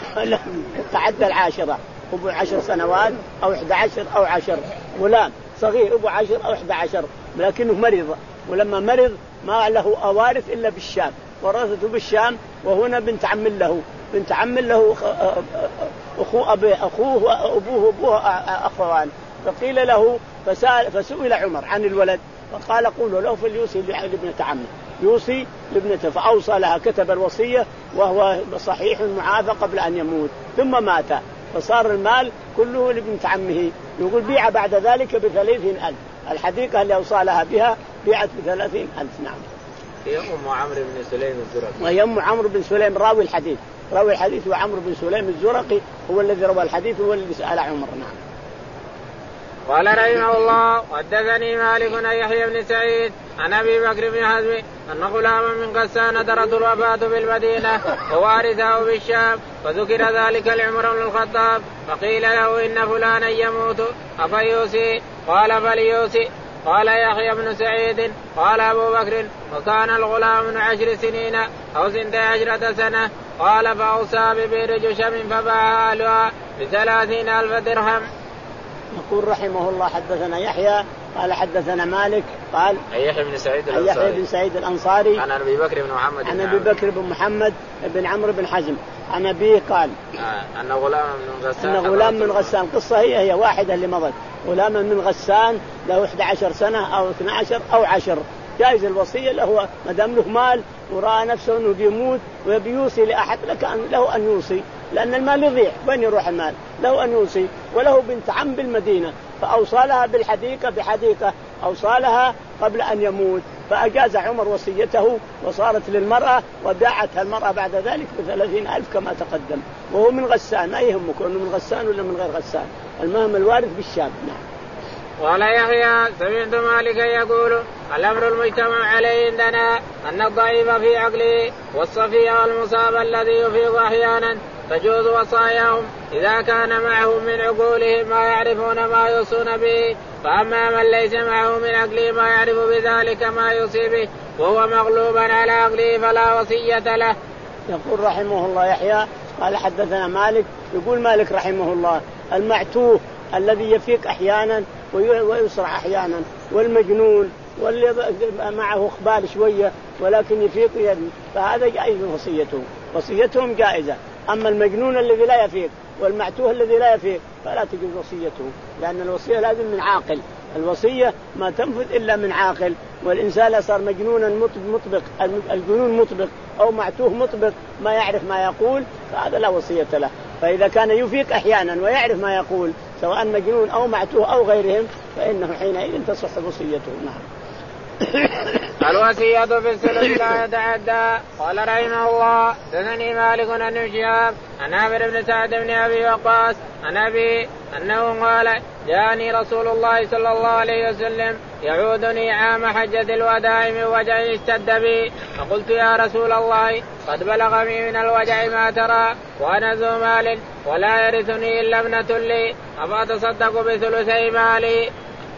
S2: تعدى العاشرة أبو عشر سنوات أو إحدى عشر أو عشر، غلام صغير أبو عشر أو إحدى عشر لكنه مريض، ولما مرض ما له أوارث إلا بالشام ورثته بالشام، وهنا بنت عم له بنت عم له أخوه أبي أخوه وأبوه أبوه أخوان. فقيل له فسأل فسئل عمر عن الولد فقال قولوا له فليوصي لابنة عمه، يوصي لابنته. فأوصى لها كتب الوصية وهو صحيح معافى قبل أن يموت، ثم مات فصار المال كله لابنة عمه. يقول بيع بعد ذلك بثلاثين ألف، الحديقة اللي أوصى لها بها بيعت بثلاثين ألف. نعم.
S1: هي أم عمرو بن سليم الزرقي.
S2: وهي أم عمرو بن سليم راوي الحديث، راوي الحديث وعمرو بن سليم الزرقي هو الذي روى الحديث هو الذي سأل عمر. نعم.
S1: قال رحمه الله حدثني مالك عن يحيى بن سعيد عن أبي بكر بن حزم أن غلاما من غسان درته الوفاة بالمدينة ووارثه بالشام، فذكر ذلك لعمر بن الخطاب فقيل له إن فلانا يموت أفيوصي؟ قال فليوصي. قال يحيى بن سعيد قال أبو بكر وكان الغلام من عشر سنين أو سنتي عشرة سنة. قال فأوصى ببئر جشم فباع أهلها بثلاثين ألف درهم.
S2: يقول رحمه الله حدثنا يحيى قال حدثنا مالك قال
S1: يحيى بن سعيد
S2: الأنصاري يحيى بن سعيد الأنصاري
S1: عن أبي بكر بن محمد
S2: عن أبي بكر بن محمد بن عمرو بن حزم عن أبيه قال
S1: آه. أن غلام من غسان
S2: أن غلام من غسان قصة هي هي واحدة اللي مضت، غلام من غسان له إحدى عشر سنة أو اثنى عشر أو عشر، جائز الوصية له ما دام له مال ورأى نفسه أنه بيموت وبيوصي لأحد لك أن له أن يوصي، لأن المال يضيع وين يروح المال، له أن يوصي. وله بنت عم بالمدينة فأوصى لها بالحديقة بحديقة أوصى لها قبل أن يموت، فأجاز عمر وصيته وصارت للمرأة وباعتها المرأة بعد ذلك بثلاثين ألف كما تقدم. وهو من غسان ما يهمك أنه من غسان ولا من غير غسان، المهم الوارث بالشام. نعم.
S1: قال يحيى سمعت مالكا يقول الأمر المجتمع عليه عندنا أن الضعيف في عقله والصفي والمصاب الذي يفيض أحيانا تجوز وصاياهم إذا كان معهم من عقولهم ما يعرفون ما يوصون به، فأما من ليس معه من عقله ما يعرف بذلك ما يوصي به وهو مغلوبا على عقله فلا وصية له.
S2: يقول رحمه الله يحيى قال حدثنا مالك يقول مالك رحمه الله المعتوه الذي يفيق أحيانا ويسرع أحيانا، والمجنون واللي معه إخبال شوية ولكن يفيق يد، فهذا جائز وصيته وصيتهم جائزة. أما المجنون الذي لا يفيق والمعتوه الذي لا يفيق فلا تجوز وصيته، لأن الوصية لازم من عاقل، الوصية ما تنفذ إلا من عاقل. والإنسان صار مجنونا مطبق، الجنون مطبق أو معتوه مطبق ما يعرف ما يقول فهذا لا وصية له. فإذا كان يفيق أحيانا ويعرف ما يقول سواء مجنون أو معتوه أو غيرهم فإنه حينئذ تصح وصيته. نعم.
S1: الوصية في الثلث لا يتعدى. قال رحمه الله حدثني مالك عن ابن شهاب عن عامر بن سعد بن ابي وقاص عن ابي انه قال جاءني رسول الله صلى الله عليه وسلم يعودني عام حجة الوداع من وجع اشتد بي فقلت يا رسول الله قد بلغني من الوجع ما ترى وانا ذو مال ولا يرثني الا ابنة لي افاتصدق بثلثي مالي؟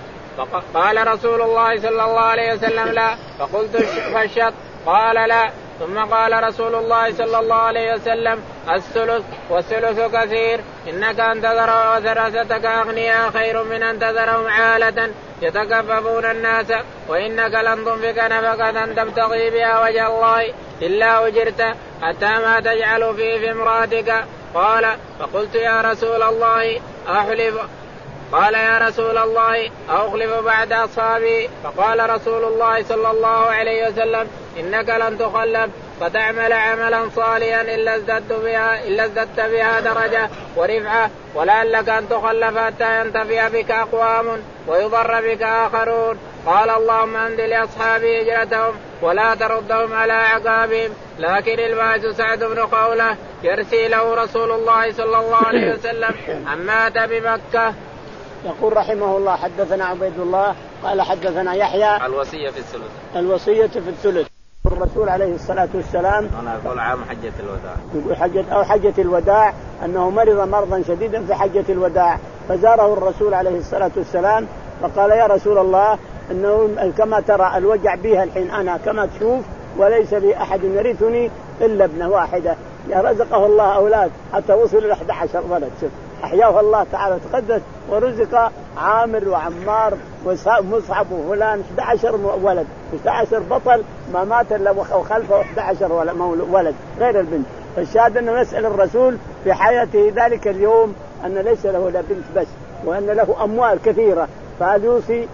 S1: قال رسول الله صلى الله عليه وسلم لا. فقلت فالشط؟ قال لا. ثم قال رسول الله صلى الله عليه وسلم الثلث والثلث كثير إنك أن تذر وثرثتك أغنياء خير من أن تذرهم عالة يتكففون الناس وإنك لن تنفق نفقة تبتغي بها وجه الله إلا أجرت حتى ما تجعل فيه في امرأتك. قال فقلت يا رسول الله أحلف قال يا رسول الله أخلف بعد أصحابي؟ فقال رسول الله صلى الله عليه وسلم إنك لن تخلف فتعمل عملا صالحا إلا ازددت بها, إلا ازددت بها درجة ورفعة ولعلك أن تخلف حتى ينتفع بك أقوام ويضر بك آخرون. قال اللهم أنزل لأصحابي هجرتهم ولا تردهم على عقابهم. لكن الباس سعد بن قولة يرسي له رسول الله صلى الله عليه وسلم عما مات بمكة.
S2: يقول رحمه الله حدثنا عبيد الله قال حدثنا يحيى
S1: الوصية في الثلث
S2: الوصية في الثلث. الرسول عليه الصلاة والسلام
S1: أنا أقول عام حجة الوداع
S2: يقول حجة أو حجة الوداع أنه مرض مرضا شديدا في حجة الوداع فزاره الرسول عليه الصلاة والسلام فقال يا رسول الله إنه كما ترى الوجع بها الحين أنا كما تشوف وليس لي أحد يرثني إلا ابنة واحدة. يا رزقه الله أولاد حتى وصل إلى أحد عشر ولد. شوف أحياه الله تعالى تقدس ورزق عامر وعمار ومصعب وفلان أحد عشر ولد أحد عشر بطل ما مات إلا وخلفه أحد عشر ولد غير البنت. فالشاهد أنه نسأل الرسول في حياته ذلك اليوم أن ليس له لا بنت بس وأن له أموال كثيرة فهل يوصي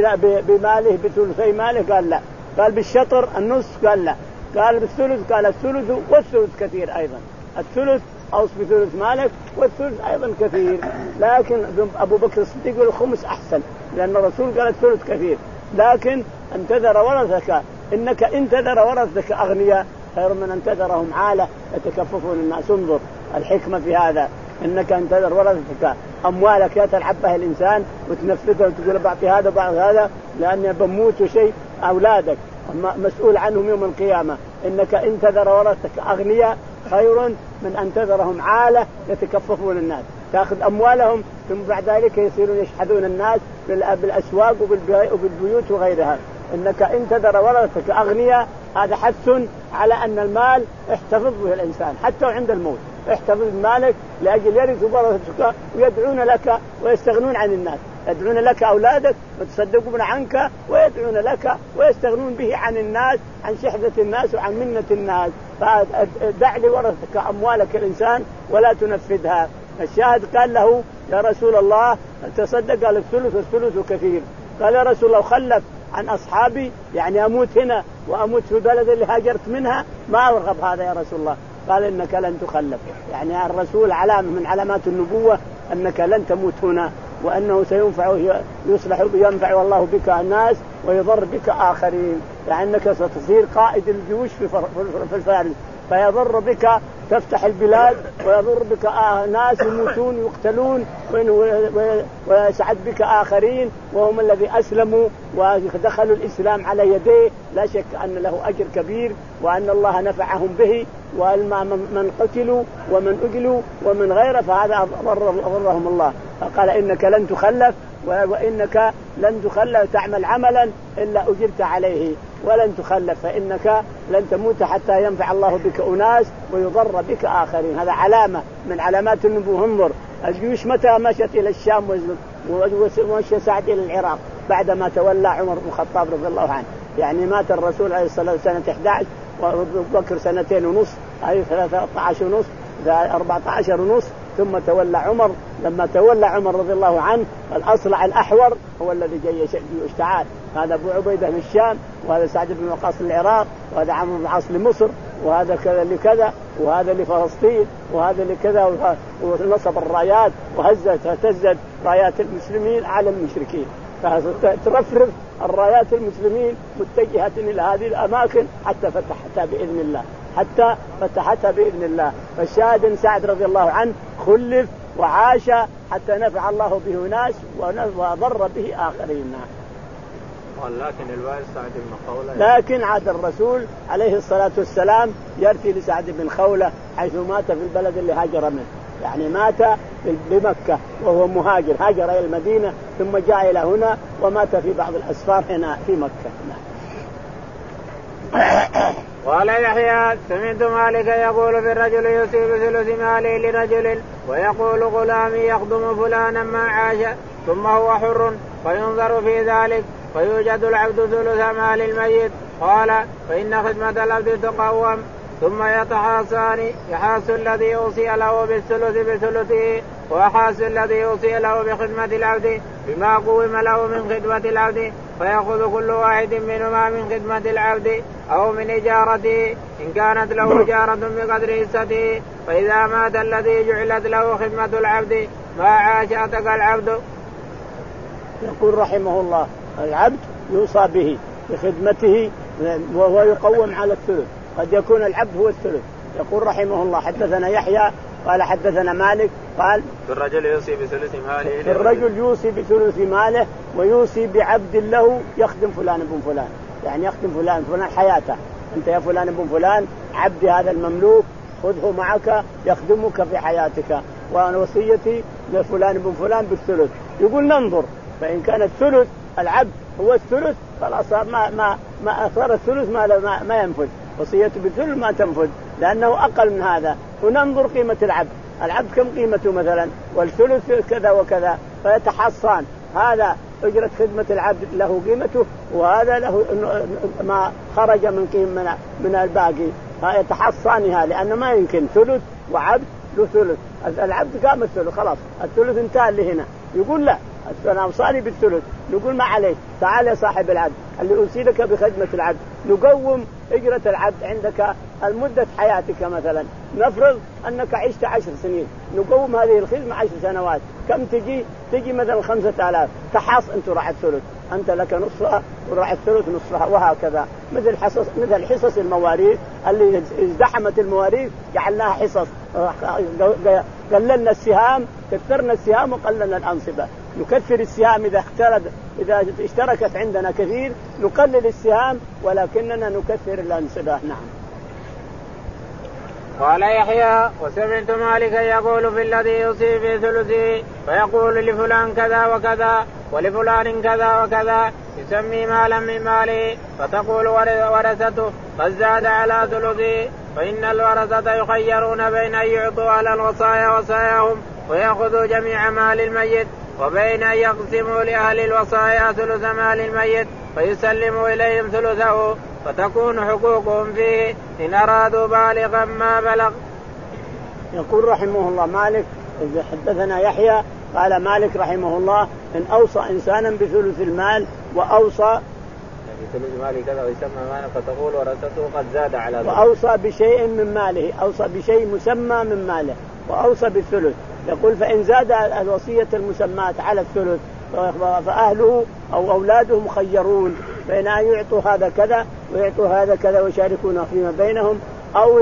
S2: بماله بثلثي ماله؟ قال لا. قال بالشطر النص؟ قال لا. قال بالثلث؟ قال الثلث والثلث كثير أيضا. الثلث أوص بثلث مالك والثلث أيضا كثير. لكن أبو بكر الصديق يقول الخمس أحسن لأن الرسول قال الثلث كثير. لكن أن تذر ورثك إنك إن تذر ورثك أغنياء خير من أن تذرهم عالة يتكففون الناس. انظر الحكمة في هذا إنك أن تذر ورثك أموالك يتلعب بها الإنسان وتنفذها وتقول بعطي هذا بعض هذا لأن بموت شيء أولادك مسؤول عنهم يوم القيامة. إنك إن تذر ورثك أغنياء خير من أن تذرهم عالة يتكففون الناس تأخذ أموالهم ثم بعد ذلك يصيرون يشحذون الناس بالأسواق وبالبيوت وغيرها. إنك إن تذر ورثك أغنياء هذا حث على أن المال احتفظ به الإنسان حتى عند الموت. احتفظ مالك لأجل يرث ورثتك ويدعون لك ويستغنون عن الناس. يدعون لك أولادك وتصدقون عنك ويدعون لك ويستغنون به عن الناس عن شحذة الناس وعن منة الناس. فدع لورثتك أموالك الإنسان ولا تنفذها. الشاهد قال له يا رسول الله تصدق على الثلث والثلث كثير. قال يا رسول الله خلف عن أصحابي يعني أموت هنا وأموت في البلد اللي هاجرت منها ما أرغب هذا يا رسول الله. قال إنك لن تخلف يعني الرسول علامة من علامات النبوة أنك لن تموت هنا وأنه سينفع يصلح ينفع الله بك الناس ويضر بك آخرين. يعني أنك ستصير قائد الجيوش في الفارس فيضر بك تفتح البلاد ويضر بك ناس يموتون ويقتلون ويسعد بك آخرين وهم الذي أسلموا ودخلوا الإسلام على يديه. لا شك أن له أجر كبير وأن الله نفعهم به ومن قتلوا ومن أجلوا ومن غيره فهذا أضرهم الله. فقال إنك لن تخلف وإنك لن تخلف تعمل عملا إلا أجرت عليه ولن تخلف فإنك لن تموت حتى ينفع الله بك أناس ويضر بك آخرين. هذا علامة من علامات النبوة. انظر الجيوش متى مشت إلى الشام ومشى سعد إلى العراق بعدما تولى عمر بن الخطاب رضي الله عنه. يعني مات الرسول عليه الصلاة والسلام سنة إحدى عشر وأبو بكر سنتين ونص أي ثلاثة عشر ونص أربعة عشر ونص ثم تولى عمر. لما تولى عمر رضي الله عنه الأصلع الأحور هو الذي جاي يشتعال. هذا أبو عبيدة من الشام وهذا سعد بن وقاص للعراق وهذا عمرو بن العاص لمصر وهذا كذا لكذا وهذا لفلسطين وهذا لكذا ونصب الرايات وهزت اهتزت رايات المسلمين على المشركين. فترفرف الرايات المسلمين متجهة إلى هذه الأماكن حتى فتحتها بإذن الله حتى فتحتها بإذن الله. فالشاهد سعد رضي الله عنه خلف وعاش حتى نفع الله به ناس وضر به آخرين.
S1: لكن الوارث سعد بن خولة
S2: لكن عاد الرسول عليه الصلاة والسلام يرثي لسعد بن خولة حيث مات في البلد اللي هاجر منه، يعني مات بمكة وهو مهاجر، هاجر إلى المدينة ثم جاء إلى هنا ومات في بعض الأسفار هنا في مكة.
S1: قال يحيى سمعت مالك يقول في الرجل يصيب بثلث ماله لرجل ويقول غلامي يخدم فلانا ما عاش ثم هو حر فينظر في ذلك فيوجد العبد ثلث مال الميت. قال فإن خدمة العبد تقوم ثم يتحاصان يحاس الذي أوصي له بالثلث بثلثه ويحاس الذي أوصي له بخدمة العبد بما قوم له من خدمة العبد فيأخذ كل واحد منهما من خدمة العبد أو من إجارته إن كانت له إجارة بقدر حصته. فإذا مات الذي جعلت له خدمة العبد ما عاش أتق العبد.
S2: يقول رحمه الله العبد يوصى به بخدمته وهو يقوم على الثلث، قد يكون العبد هو الثلث. يقول رحمه الله حدثنا يحيى قال حدثنا مالك قال
S1: الرجل يوصي بثلث ماله
S2: الرجل يوصي بثلث ماله ويوصي بعبد له يخدم فلان بن فلان، يعني يخدم فلان فلان حياته، أنت يا فلان بن فلان عبد هذا المملوك خذه معك يخدمك في حياتك، وأنا وصيتي لفلان بن فلان بالثلث. يقول ننظر فإن كان الثلث العبد هو الثلث خلاص ما ما ما أثر الثلث ما ما, ما ينفذ، وصيته بالثلث ما تنفذ لأنه أقل من هذا. وننظر قيمة العبد، العبد كم قيمته مثلا والثلث كذا وكذا، فيتحصان هذا أجرة خدمة العبد له قيمته وهذا له ما خرج من قيمة من الباقي، فيتحصانها لأنه ما يمكن ثلث وعبد له ثلث، العبد قام الثلث خلاص الثلث انتهى لهنا. يقول لا أنا أوصاني بالثلث. نقول ما عليه تعال يا صاحب العبد اللي أوصيك بخدمة العبد نقوم إجرة العبد عندك المدة حياتك، مثلا نفرض أنك عشت عشر سنين نقوم هذه الخدمة عشر سنوات كم تجي؟ تجي مثلا خمسة آلاف. تحص أنت راح الثلث أنت لك نصفها وراح الثلث نصفها وهكذا، مثل حصص مثل حصص المواريث اللي ازدحمت المواريث جعلناها حصص، قللنا السهام كثرنا السهام وقللنا الأنصبة. نكثر السهام إذا اختلت إذا اشتركت عندنا كثير نقلل السهام ولكننا نكثر الأنصبة. نعم.
S1: قال يحيى وسمعت مالكا يقول في الذي يصيب في ثلثه فيقول لفلان كذا وكذا ولفلان كذا وكذا يسمي مالا من ماله فتقول ورثته قد زاد على ثلثه، فإن الورثة يخيرون بين أن يعطوا على الوصايا وصاياهم ويأخذوا جميع مال الميت وبين أن يقسموا لأهل الوصايا ثلث مال الميت فيسلموا إليهم ثلثه فتكون حقوقهم فيه إن أرادوا بالغا ما بلغ.
S2: يقول رحمه الله مالك إذا حدثنا يحيى قال مالك رحمه الله إن أوصى إنسانا بثلث المال وأوصى
S1: بثلث ماله كذا ويسمى مالا فتقول ورثته قد زاد على ذلك،
S2: وأوصى بشيء من ماله أوصى بشيء مسمى من ماله وأوصى بالثلث. يقول فإن زاد الوصية المسمات على الثلث فأهله أو أولاده مخيرون بين أن يعطوا هذا كذا ويعطوا هذا كذا ويشاركون فيما بينهم أو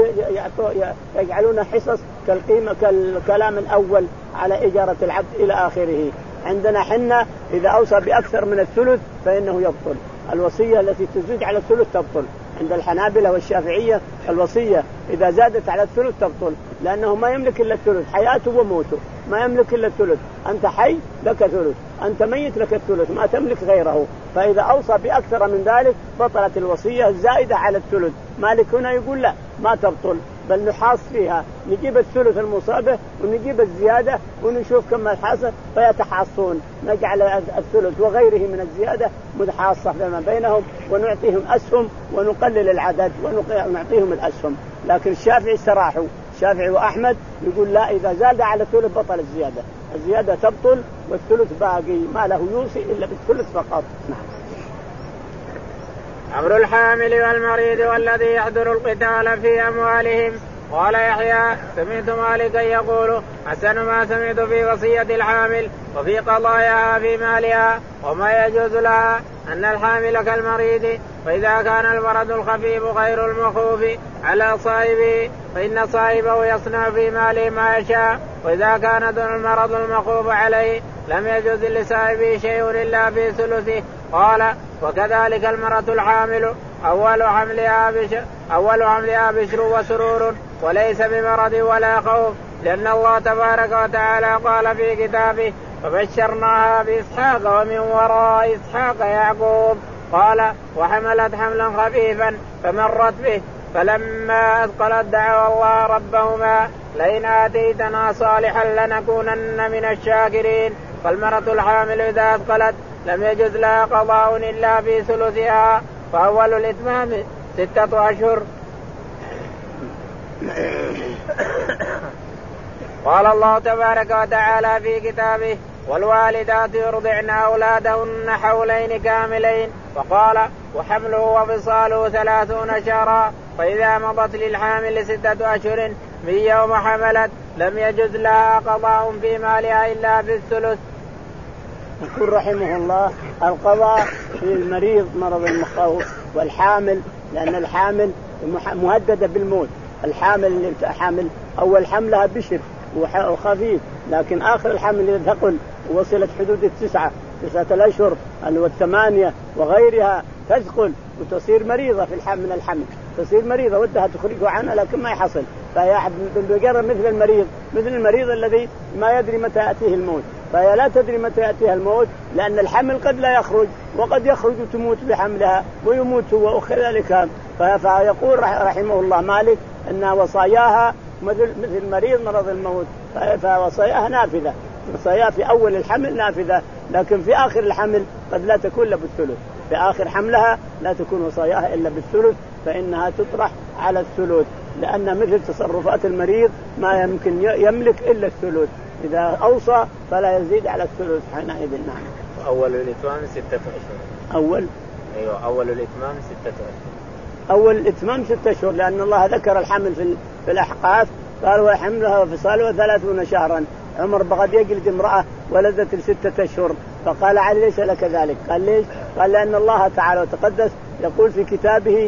S2: يجعلون حصص كالقيمة كالكلام الأول على إجارة العبد إلى آخره. عندنا حنا إذا أوصى بأكثر من الثلث فإنه يبطل، الوصية التي تزيد على الثلث تبطل. عند الحنابلة والشافعية الوصية إذا زادت على الثلث تبطل لأنه ما يملك إلا الثلث، حياته وموته ما يملك إلا الثلث، أنت حي لك ثلث أنت ميت لك الثلث ما تملك غيره. فإذا أوصى بأكثر من ذلك بطلت الوصية الزائدة على الثلث. مالك هنا يقول لا ما تبطل بل نحاص فيها، نجيب الثلث المصابة ونجيب الزيادة ونشوف كم الحاصل فيتحاصون، نجعل الثلث وغيره من الزيادة متحاصة فيما بينهم ونعطيهم أسهم ونقلل العدد ونعطيهم الأسهم. لكن الشافعي استراحوا الشافعي وأحمد يقول لا إذا زاد على الثلث بطل الزيادة، الزيادة تبطل والثلث باقي ما له يوصي إلا بالثلث فقط. نعم.
S1: أمر الحامل والمريض والذي يحضر القتال في أموالهم. قال يحيى سمعت مالكا يقول حسن ما سمعت في وصية الحامل وفي قضاياها في مالها وما يجوز لها أن الحامل كالمريض، فإذا كان المرض الخفيف غير المخوف على صاحبه فإن صاحبه يصنع في ماله ما يشاء، وإذا كان دون المرض المخوف عليه لم يجوز لصاحبه شيء إلا في ثلثه. قال وكذلك المرأة الحامل أول حملها بشر, أول حملها بشر وسرور وليس بمرض ولا خوف، لأن الله تبارك وتعالى قال في كتابه فبشرناها بإسحاق ومن وراء إسحاق يعقوب. قال وحملت حملا خفيفا فمرت به، فلما أثقلت دعوا الله ربهما لئن آتيتنا صالحا لنكونن من الشاكرين. فالمرأة الحامل إذا أثقلت لم يجوز لها قضاء إلا في ثلثها، فأول الإتمام ستة أشهر. قال الله تبارك وتعالى في كتابه والوالدات يرضعن أولادهن حولين كاملين، وقال وحمله وفصاله ثلاثون شهرا، فإذا مضت للحامل ستة أشهر من يوم حملت لم يجوز لها قضاء في مالها إلا في الثلث.
S2: يقول رحمه الله القضاء في المريض مرض المخوف والحامل، لأن الحامل مهددة بالموت. الحامل اللي حامل أول حملها بشر وخفيف، لكن آخر الحمل إذا ثقل ووصلت حدود التسعة تسعة الأشهر والثمانية وغيرها تثقل وتصير مريضة في الحمل من الحمل تصير مريضة ودها تخرجه عنها لكن ما يحصل، فهي بالمجرد مثل المريض مثل المريض الذي ما يدري متى يأتيه الموت، فهي لا تدري متى يأتيها الموت، لأن الحمل قد لا يخرج وقد يخرج وتموت بحملها ويموت هو وكذلك. فيقول رحمه الله مالك أن وصاياها مثل مثل مريض مرض الموت، فوصاياها نافذة، وصاياها في أول الحمل نافذة، لكن في آخر الحمل قد لا تكون إلا بالثلث، في آخر حملها لا تكون وصاياها إلا بالثلث، فإنها تطرح على الثلث، لأن مثل تصرفات المريض ما يمكن يملك إلا الثلث، إذا أوصى فلا يزيد على الثلث حينئذ. نعم.
S1: أول الإتمام ستة أشهر.
S2: أول
S1: أيوة أول الإتمام ستة أشهر.
S2: أول الإتمام ستة أشهر، لأن الله ذكر الحمل في في الأحقاف قال وحملها وفصالها ثلاثون شهرا. عمر بغد يجلد امرأة ولدت لستة أشهر، فقال علي ليس لك ذلك. قال ليش؟ قال لأن الله تعالى وتقدس يقول في كتابه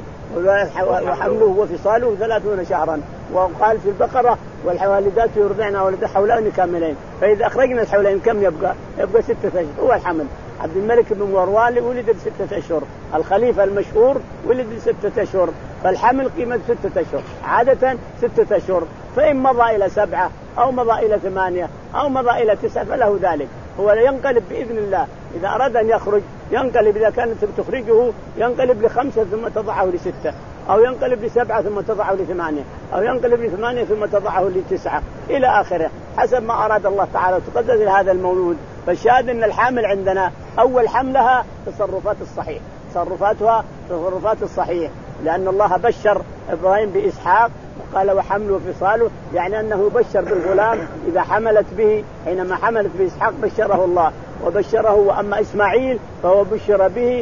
S2: وحمله وفصاله ثلاثون شهرا، وقال في البقرة والوالدات يرضعن أولادهن حولين كاملين، فإذا أخرجنا الحولين كم يبقى؟ يبقى ستة أشهر. هو الحمل عبد الملك بن مروان ولد بستة أشهر، الخليفة المشهور ولد بستة أشهر، فالحمل قيمة ستة أشهر، عادة ستة أشهر، فإن مضى إلى سبعة أو مضى إلى ثمانية أو مضى إلى تسعة فله ذلك، هو ينقلب بإذن الله. إذا أراد أن يخرج ينقلب، إذا كانت تخرجه ينقلب لخمسة ثم تضعه لستة، أو ينقلب لسبعة ثم تضعه لثمانية، أو ينقلب لثمانية ثم تضعه لتسعة إلى آخره حسب ما أراد الله تعالى وتقدس هذا المولود. فالشاهد أن الحامل عندنا أول حملها تصرفات الصحيح، تصرفاتها تصرفات الصحيح، لأن الله بشر إبراهيم بإسحاق وقال وحمله وفصاله، يعني أنه بشر بالغلام إذا حملت به. حينما حملت بإسحاق بشره الله وبشره، وأما إسماعيل فهو بشر به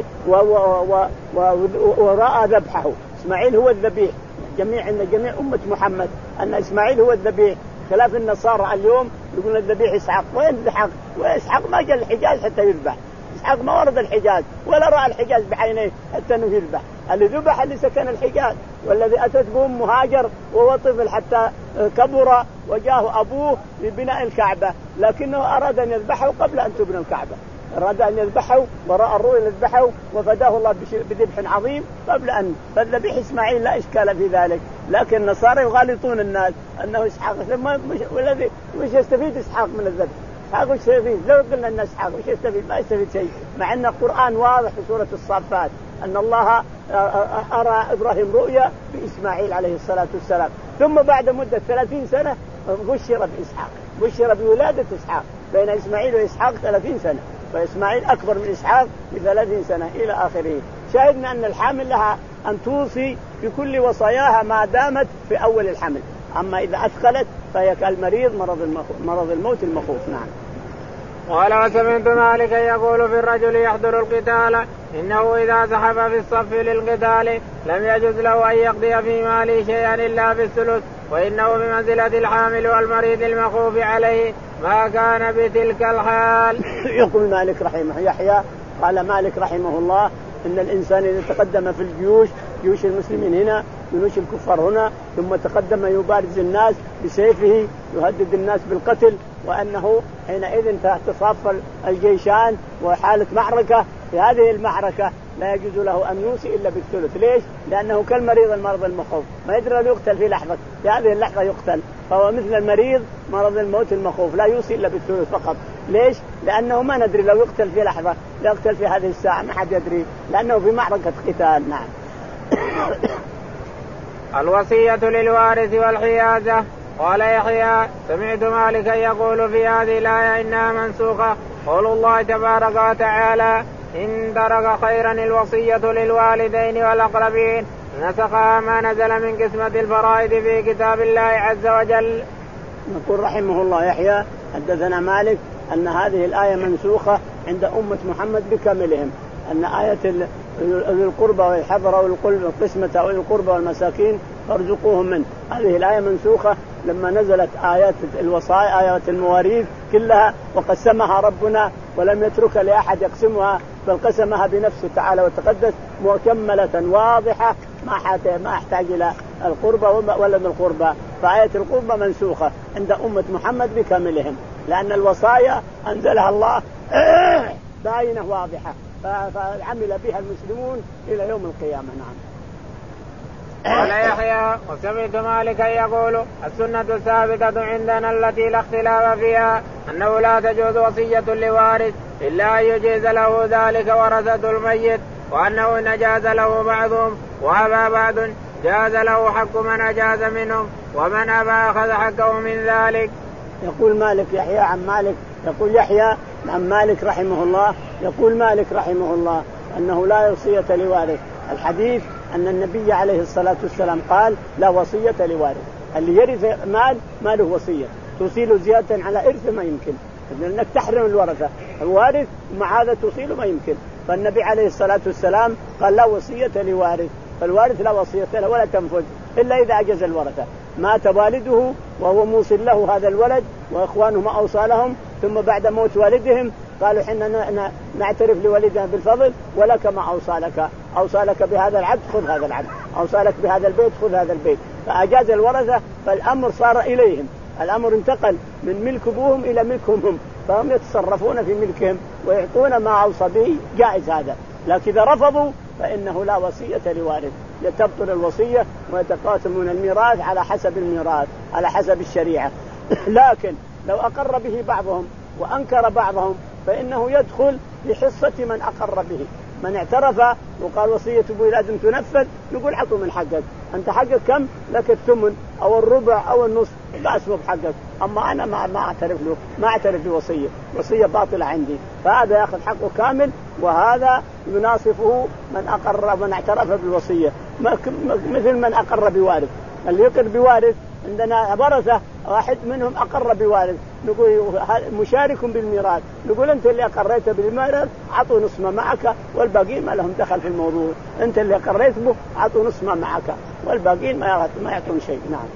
S2: ورأى ذبحه. إسماعيل هو الذبيح، جميع إن جميع أمة محمد أن إسماعيل هو الذبيح، خلاف النصارى اليوم يقولون الذبيح إسحاق. وين إسحاق؟ وإسحاق ما جاء الحجاز حتى يذبح، إسحاق ما ورد الحجاز ولا رأى الحجاز بعينيه حتى أنه يذبح. اللي ذبح اللي سكن الحجاز، والذي أتت بهم مهاجر وهو طفل حتى كبر وجاه أبوه لبناء الكعبة، لكنه أراد أن يذبحه قبل أن تبنى الكعبة، أراد أن يذبحه ورأى الرؤيا يذبحه وفداه الله بذبح عظيم قبل أن. فالذبيح إسماعيل لا إشكال في ذلك، لكن النصارى يغالطون الناس أنه إسحاق، والذي وش يستفيد إسحاق من الذبح؟ إسحاق وش يستفيد؟ لو قلنا أن إسحاق وش يستفيد؟ ما يستفيد شيء، مع أن القرآن واضح في سورة الصافات أن الله أرى إبراهيم رؤيا بإسماعيل عليه الصلاة والسلام، ثم بعد مدة ثلاثين سنة بشر بإسحاق، بشر بولادة إسحاق، بين إسماعيل وإسحاق ثلاثين سنة، فإسماعيل أكبر من إسحاق بثلاثين سنة إلى آخره. شاهدنا أن الحامل لها أن توصي بكل وصاياها ما دامت في أول الحمل، أما إذا أثقلت فهي كالمريض مرض مرض الموت المخوف. نعم.
S1: قال وسمعت مالكا يقول في الرجل يحضر القتال إنه إذا زحف في الصف للقتال لم يجوز له أن يقضي في ماله شيئا إلا بالثلث، وإنه بمنزلة الحامل والمريض المخوف عليه ما كان بتلك الحال.
S2: يقول مالك رحمه يحيى قال مالك رحمه الله إن الإنسان إذا تقدم في الجيوش جيوش المسلمين هنا جيوش الكفار هنا ثم تقدم يبارز الناس بسيفه يهدد الناس بالقتل وأنه حينئذ تصاف الجيشان وحالة معركة في هذه المعركة لا يجوز له أن يوصي إلا بالثلث. ليش؟ لأنه كالمريض المرض المخوف ما يدري أن يقتل في لحظة في هذه اللحظة يقتل فهو مثل المريض مرض الموت المخوف لا يوصي إلا بالثلث فقط. ليش؟ لأنه ما ندري لو يقتل في لحظة لا يقتل في هذه الساعة ما حد يدري لأنه في معركة قتال. نعم.
S1: الوصية للوارث والحيازة. قال يحيى سمعت مالكا يقول في هذه الآية إنها منسوخة قول الله تبارك وتعالى إن ترك خيرا الوصية للوالدين والأقربين نسخها ما نزل من قسمة الفرائض في كتاب الله عز وجل.
S2: يقول رحمه الله يحيى حدثنا مالك أن هذه الآية منسوخة عند أمة محمد بكاملهم أن آية القربى والحضر والقسمة أو القربى والمساكين فارزقوهم منه هذه الآية منسوخة لما نزلت آيات الوصايا آيات المواريث كلها وقسمها ربنا ولم يترك لأحد يقسمها بل قسمها بنفسه تعالى وتقدس مكملة واضحة ما ما احتاج إلى القربى ولا من القربى. فآية القربى منسوخة عند أمة محمد بكاملهم لأن الوصايا أنزلها الله باينة واضحة فعمل بها المسلمون إلى يوم القيامة. نعم.
S1: قال يحيى وسمعت مالكا يقول السنة الثابتة عندنا التي لا اختلاف فيها أنه لا تجوز وصية لوارث إلا أن يجيز له ذلك ورثة الميت وأنه إن أجاز له بعضهم وأبى بعض جاز له حق من أجاز منهم ومن أبى أخذ حقه من ذلك.
S2: يقول مالك يحيى عن مالك يقول يحيى عن مالك رحمه الله يقول مالك رحمه الله أنه لا وصية لوارث. الحديث أن النبي عليه الصلاة والسلام قال لا وصية لوارث اللي يرث مال ما له وصية توصيله زيادة على إرث ما يمكن لأنك تحرم الورثة الوارث مع هذا توصيله ما يمكن. فالنبي عليه الصلاة والسلام قال لا وصية لوارث فالوارث لا وصية له ولا تنفذ إلا إذا أجاز الورثة مات والده وهو موصل له هذا الولد وإخوانه ما أوصى لهم ثم بعد موت والدهم قالوا حنا نعترف لوالدنا بالفضل ولك ما أوصى لك أوصى لك بهذا العبد خذ هذا العبد أوصى لك بهذا البيت خذ هذا البيت. فأجاز الورثة فالأمر صار إليهم الأمر انتقل من ملك أبوهم إلى ملكهم هم فهم يتصرفون في ملكهم ويعطون ما أوصى به جائز هذا. لكن إذا رفضوا فإنه لا وصية لوارث يتبطل الوصية ويتقاسمون الميراث على حسب الميراث على حسب الشريعة. لكن لو أقر به بعضهم وأنكر بعضهم فإنه يدخل بحصة من أقر به. من اعترف وقال وصية أبوي لازم تنفذ نقول عطوا من حقك أنت حقك كم لك الثمن أو الربع أو النصف بأسبب حقك أما أنا ما ما أعترف له ما أعترف بوصية وصية باطلة عندي فهذا يأخذ حقه كامل وهذا يناصفه من أقر من اعترف بالوصية مثل من أقر بوارث. اللي يقر بوارث عندنا ورثة واحد منهم أقر بوارث نقول مشارك بالميراث نقول أنت اللي أقريت بالميراث عطوا نصف ما معك والباقين ما لهم دخل في الموضوع أنت اللي أقريت به عطوا نصف ما معك والباقين ما ما يعطون شيء. نعم.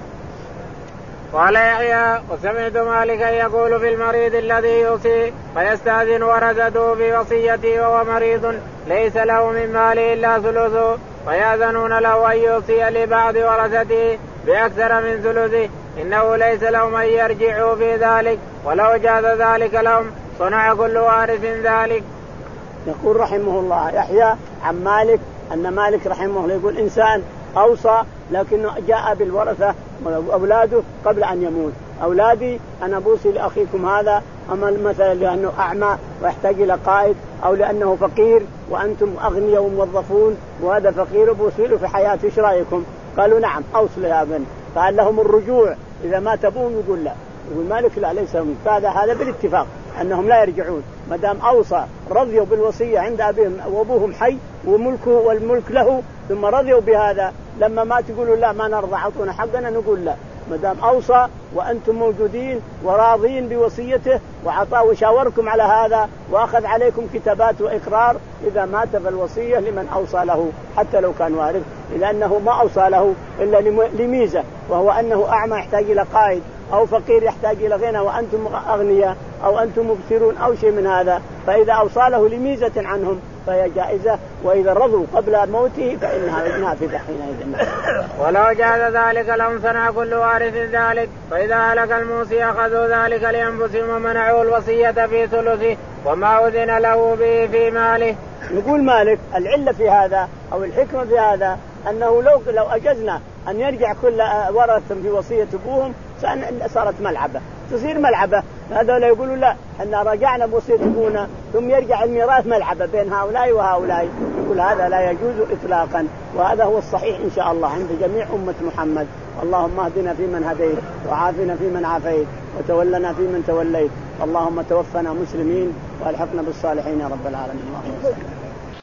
S1: قال يحيى وسمعت مالكا يقول في المريض الذي يوصي فيستأذن ورثته بوصيته وهو مريض ليس له من ماله إلا ثلثه فيأذنون له أن يوصي لبعض ورثته بأكثر من ثلثه إنه ليس لهم أن يرجعوا في ذلك ولو جاز ذلك لهم صنع كل وارث ذلك.
S2: يقول رحمه الله يحيى عن مالك أن مالك رحمه الله يقول إنسان أوصى لكنه جاء بالورثة أولاده قبل أن يموت أولادي أنا بوصي لأخيكم هذا أما مثلا لأنه أعمى ويحتاج إلى قائد أو لأنه فقير وأنتم أغنياء وموظفون وهذا فقير بوصي له في حياته إيش رأيكم؟ قالوا نعم أوصل يا ابن. قال لهم الرجوع إذا مات أبوهم يقول لا يقول مالك لا ليس هم هذا هذا بالاتفاق أنهم لا يرجعون ما دام أوصى رضيوا بالوصية عند أبيهم وأبوهم حي وملكه والملك له ثم رضيوا بهذا لما ما تقولوا لا ما نرضى عطونا حقنا نقول لا ما دام أوصى وأنتم موجودين وراضين بوصيته وعطاه وشاوركم على هذا وأخذ عليكم كتابات وإقرار إذا مات فالوصية لمن أوصى له حتى لو كان وارث لأنه ما أوصى له إلا لميزة وهو أنه أعمى يحتاج إلى قائد، أو فقير يحتاج إلى غنى وأنتم أغنياء، أو أنتم مبصرون أو شيء من هذا، فإذا أوصاله لميزة عنهم فهي جائزة، وإذا رضوا قبل موته فإنها نافذة حينئذ.
S1: ولو جاز ذلك لامتنع كل وارث ذلك، فإذا هلك الموصي أخذوا ذلك لأنفسهم ومنعوا الوصية في ثلثه وما أذن له به في ماله.
S2: نقول مالك العلة في هذا أو الحكمة في هذا أنه لو لو أجزنا أن يرجع كل ورثة في وصية أبوهم صارت ملعبة، تصير ملعبة. هذا لا يقولوا لا أن رجعنا بوصية أبونا ثم يرجع الميراث ملعبة بين هؤلاء وهؤلاء، يقول هذا لا يجوز إطلاقا، وهذا هو الصحيح إن شاء الله عند جميع أمة محمد. اللهم اهدنا فيمن هديت، وعافنا فيمن عافيت، وتولنا فيمن توليت، اللهم توفنا مسلمين والحقنا بالصالحين يا رب العالمين. اللهم صل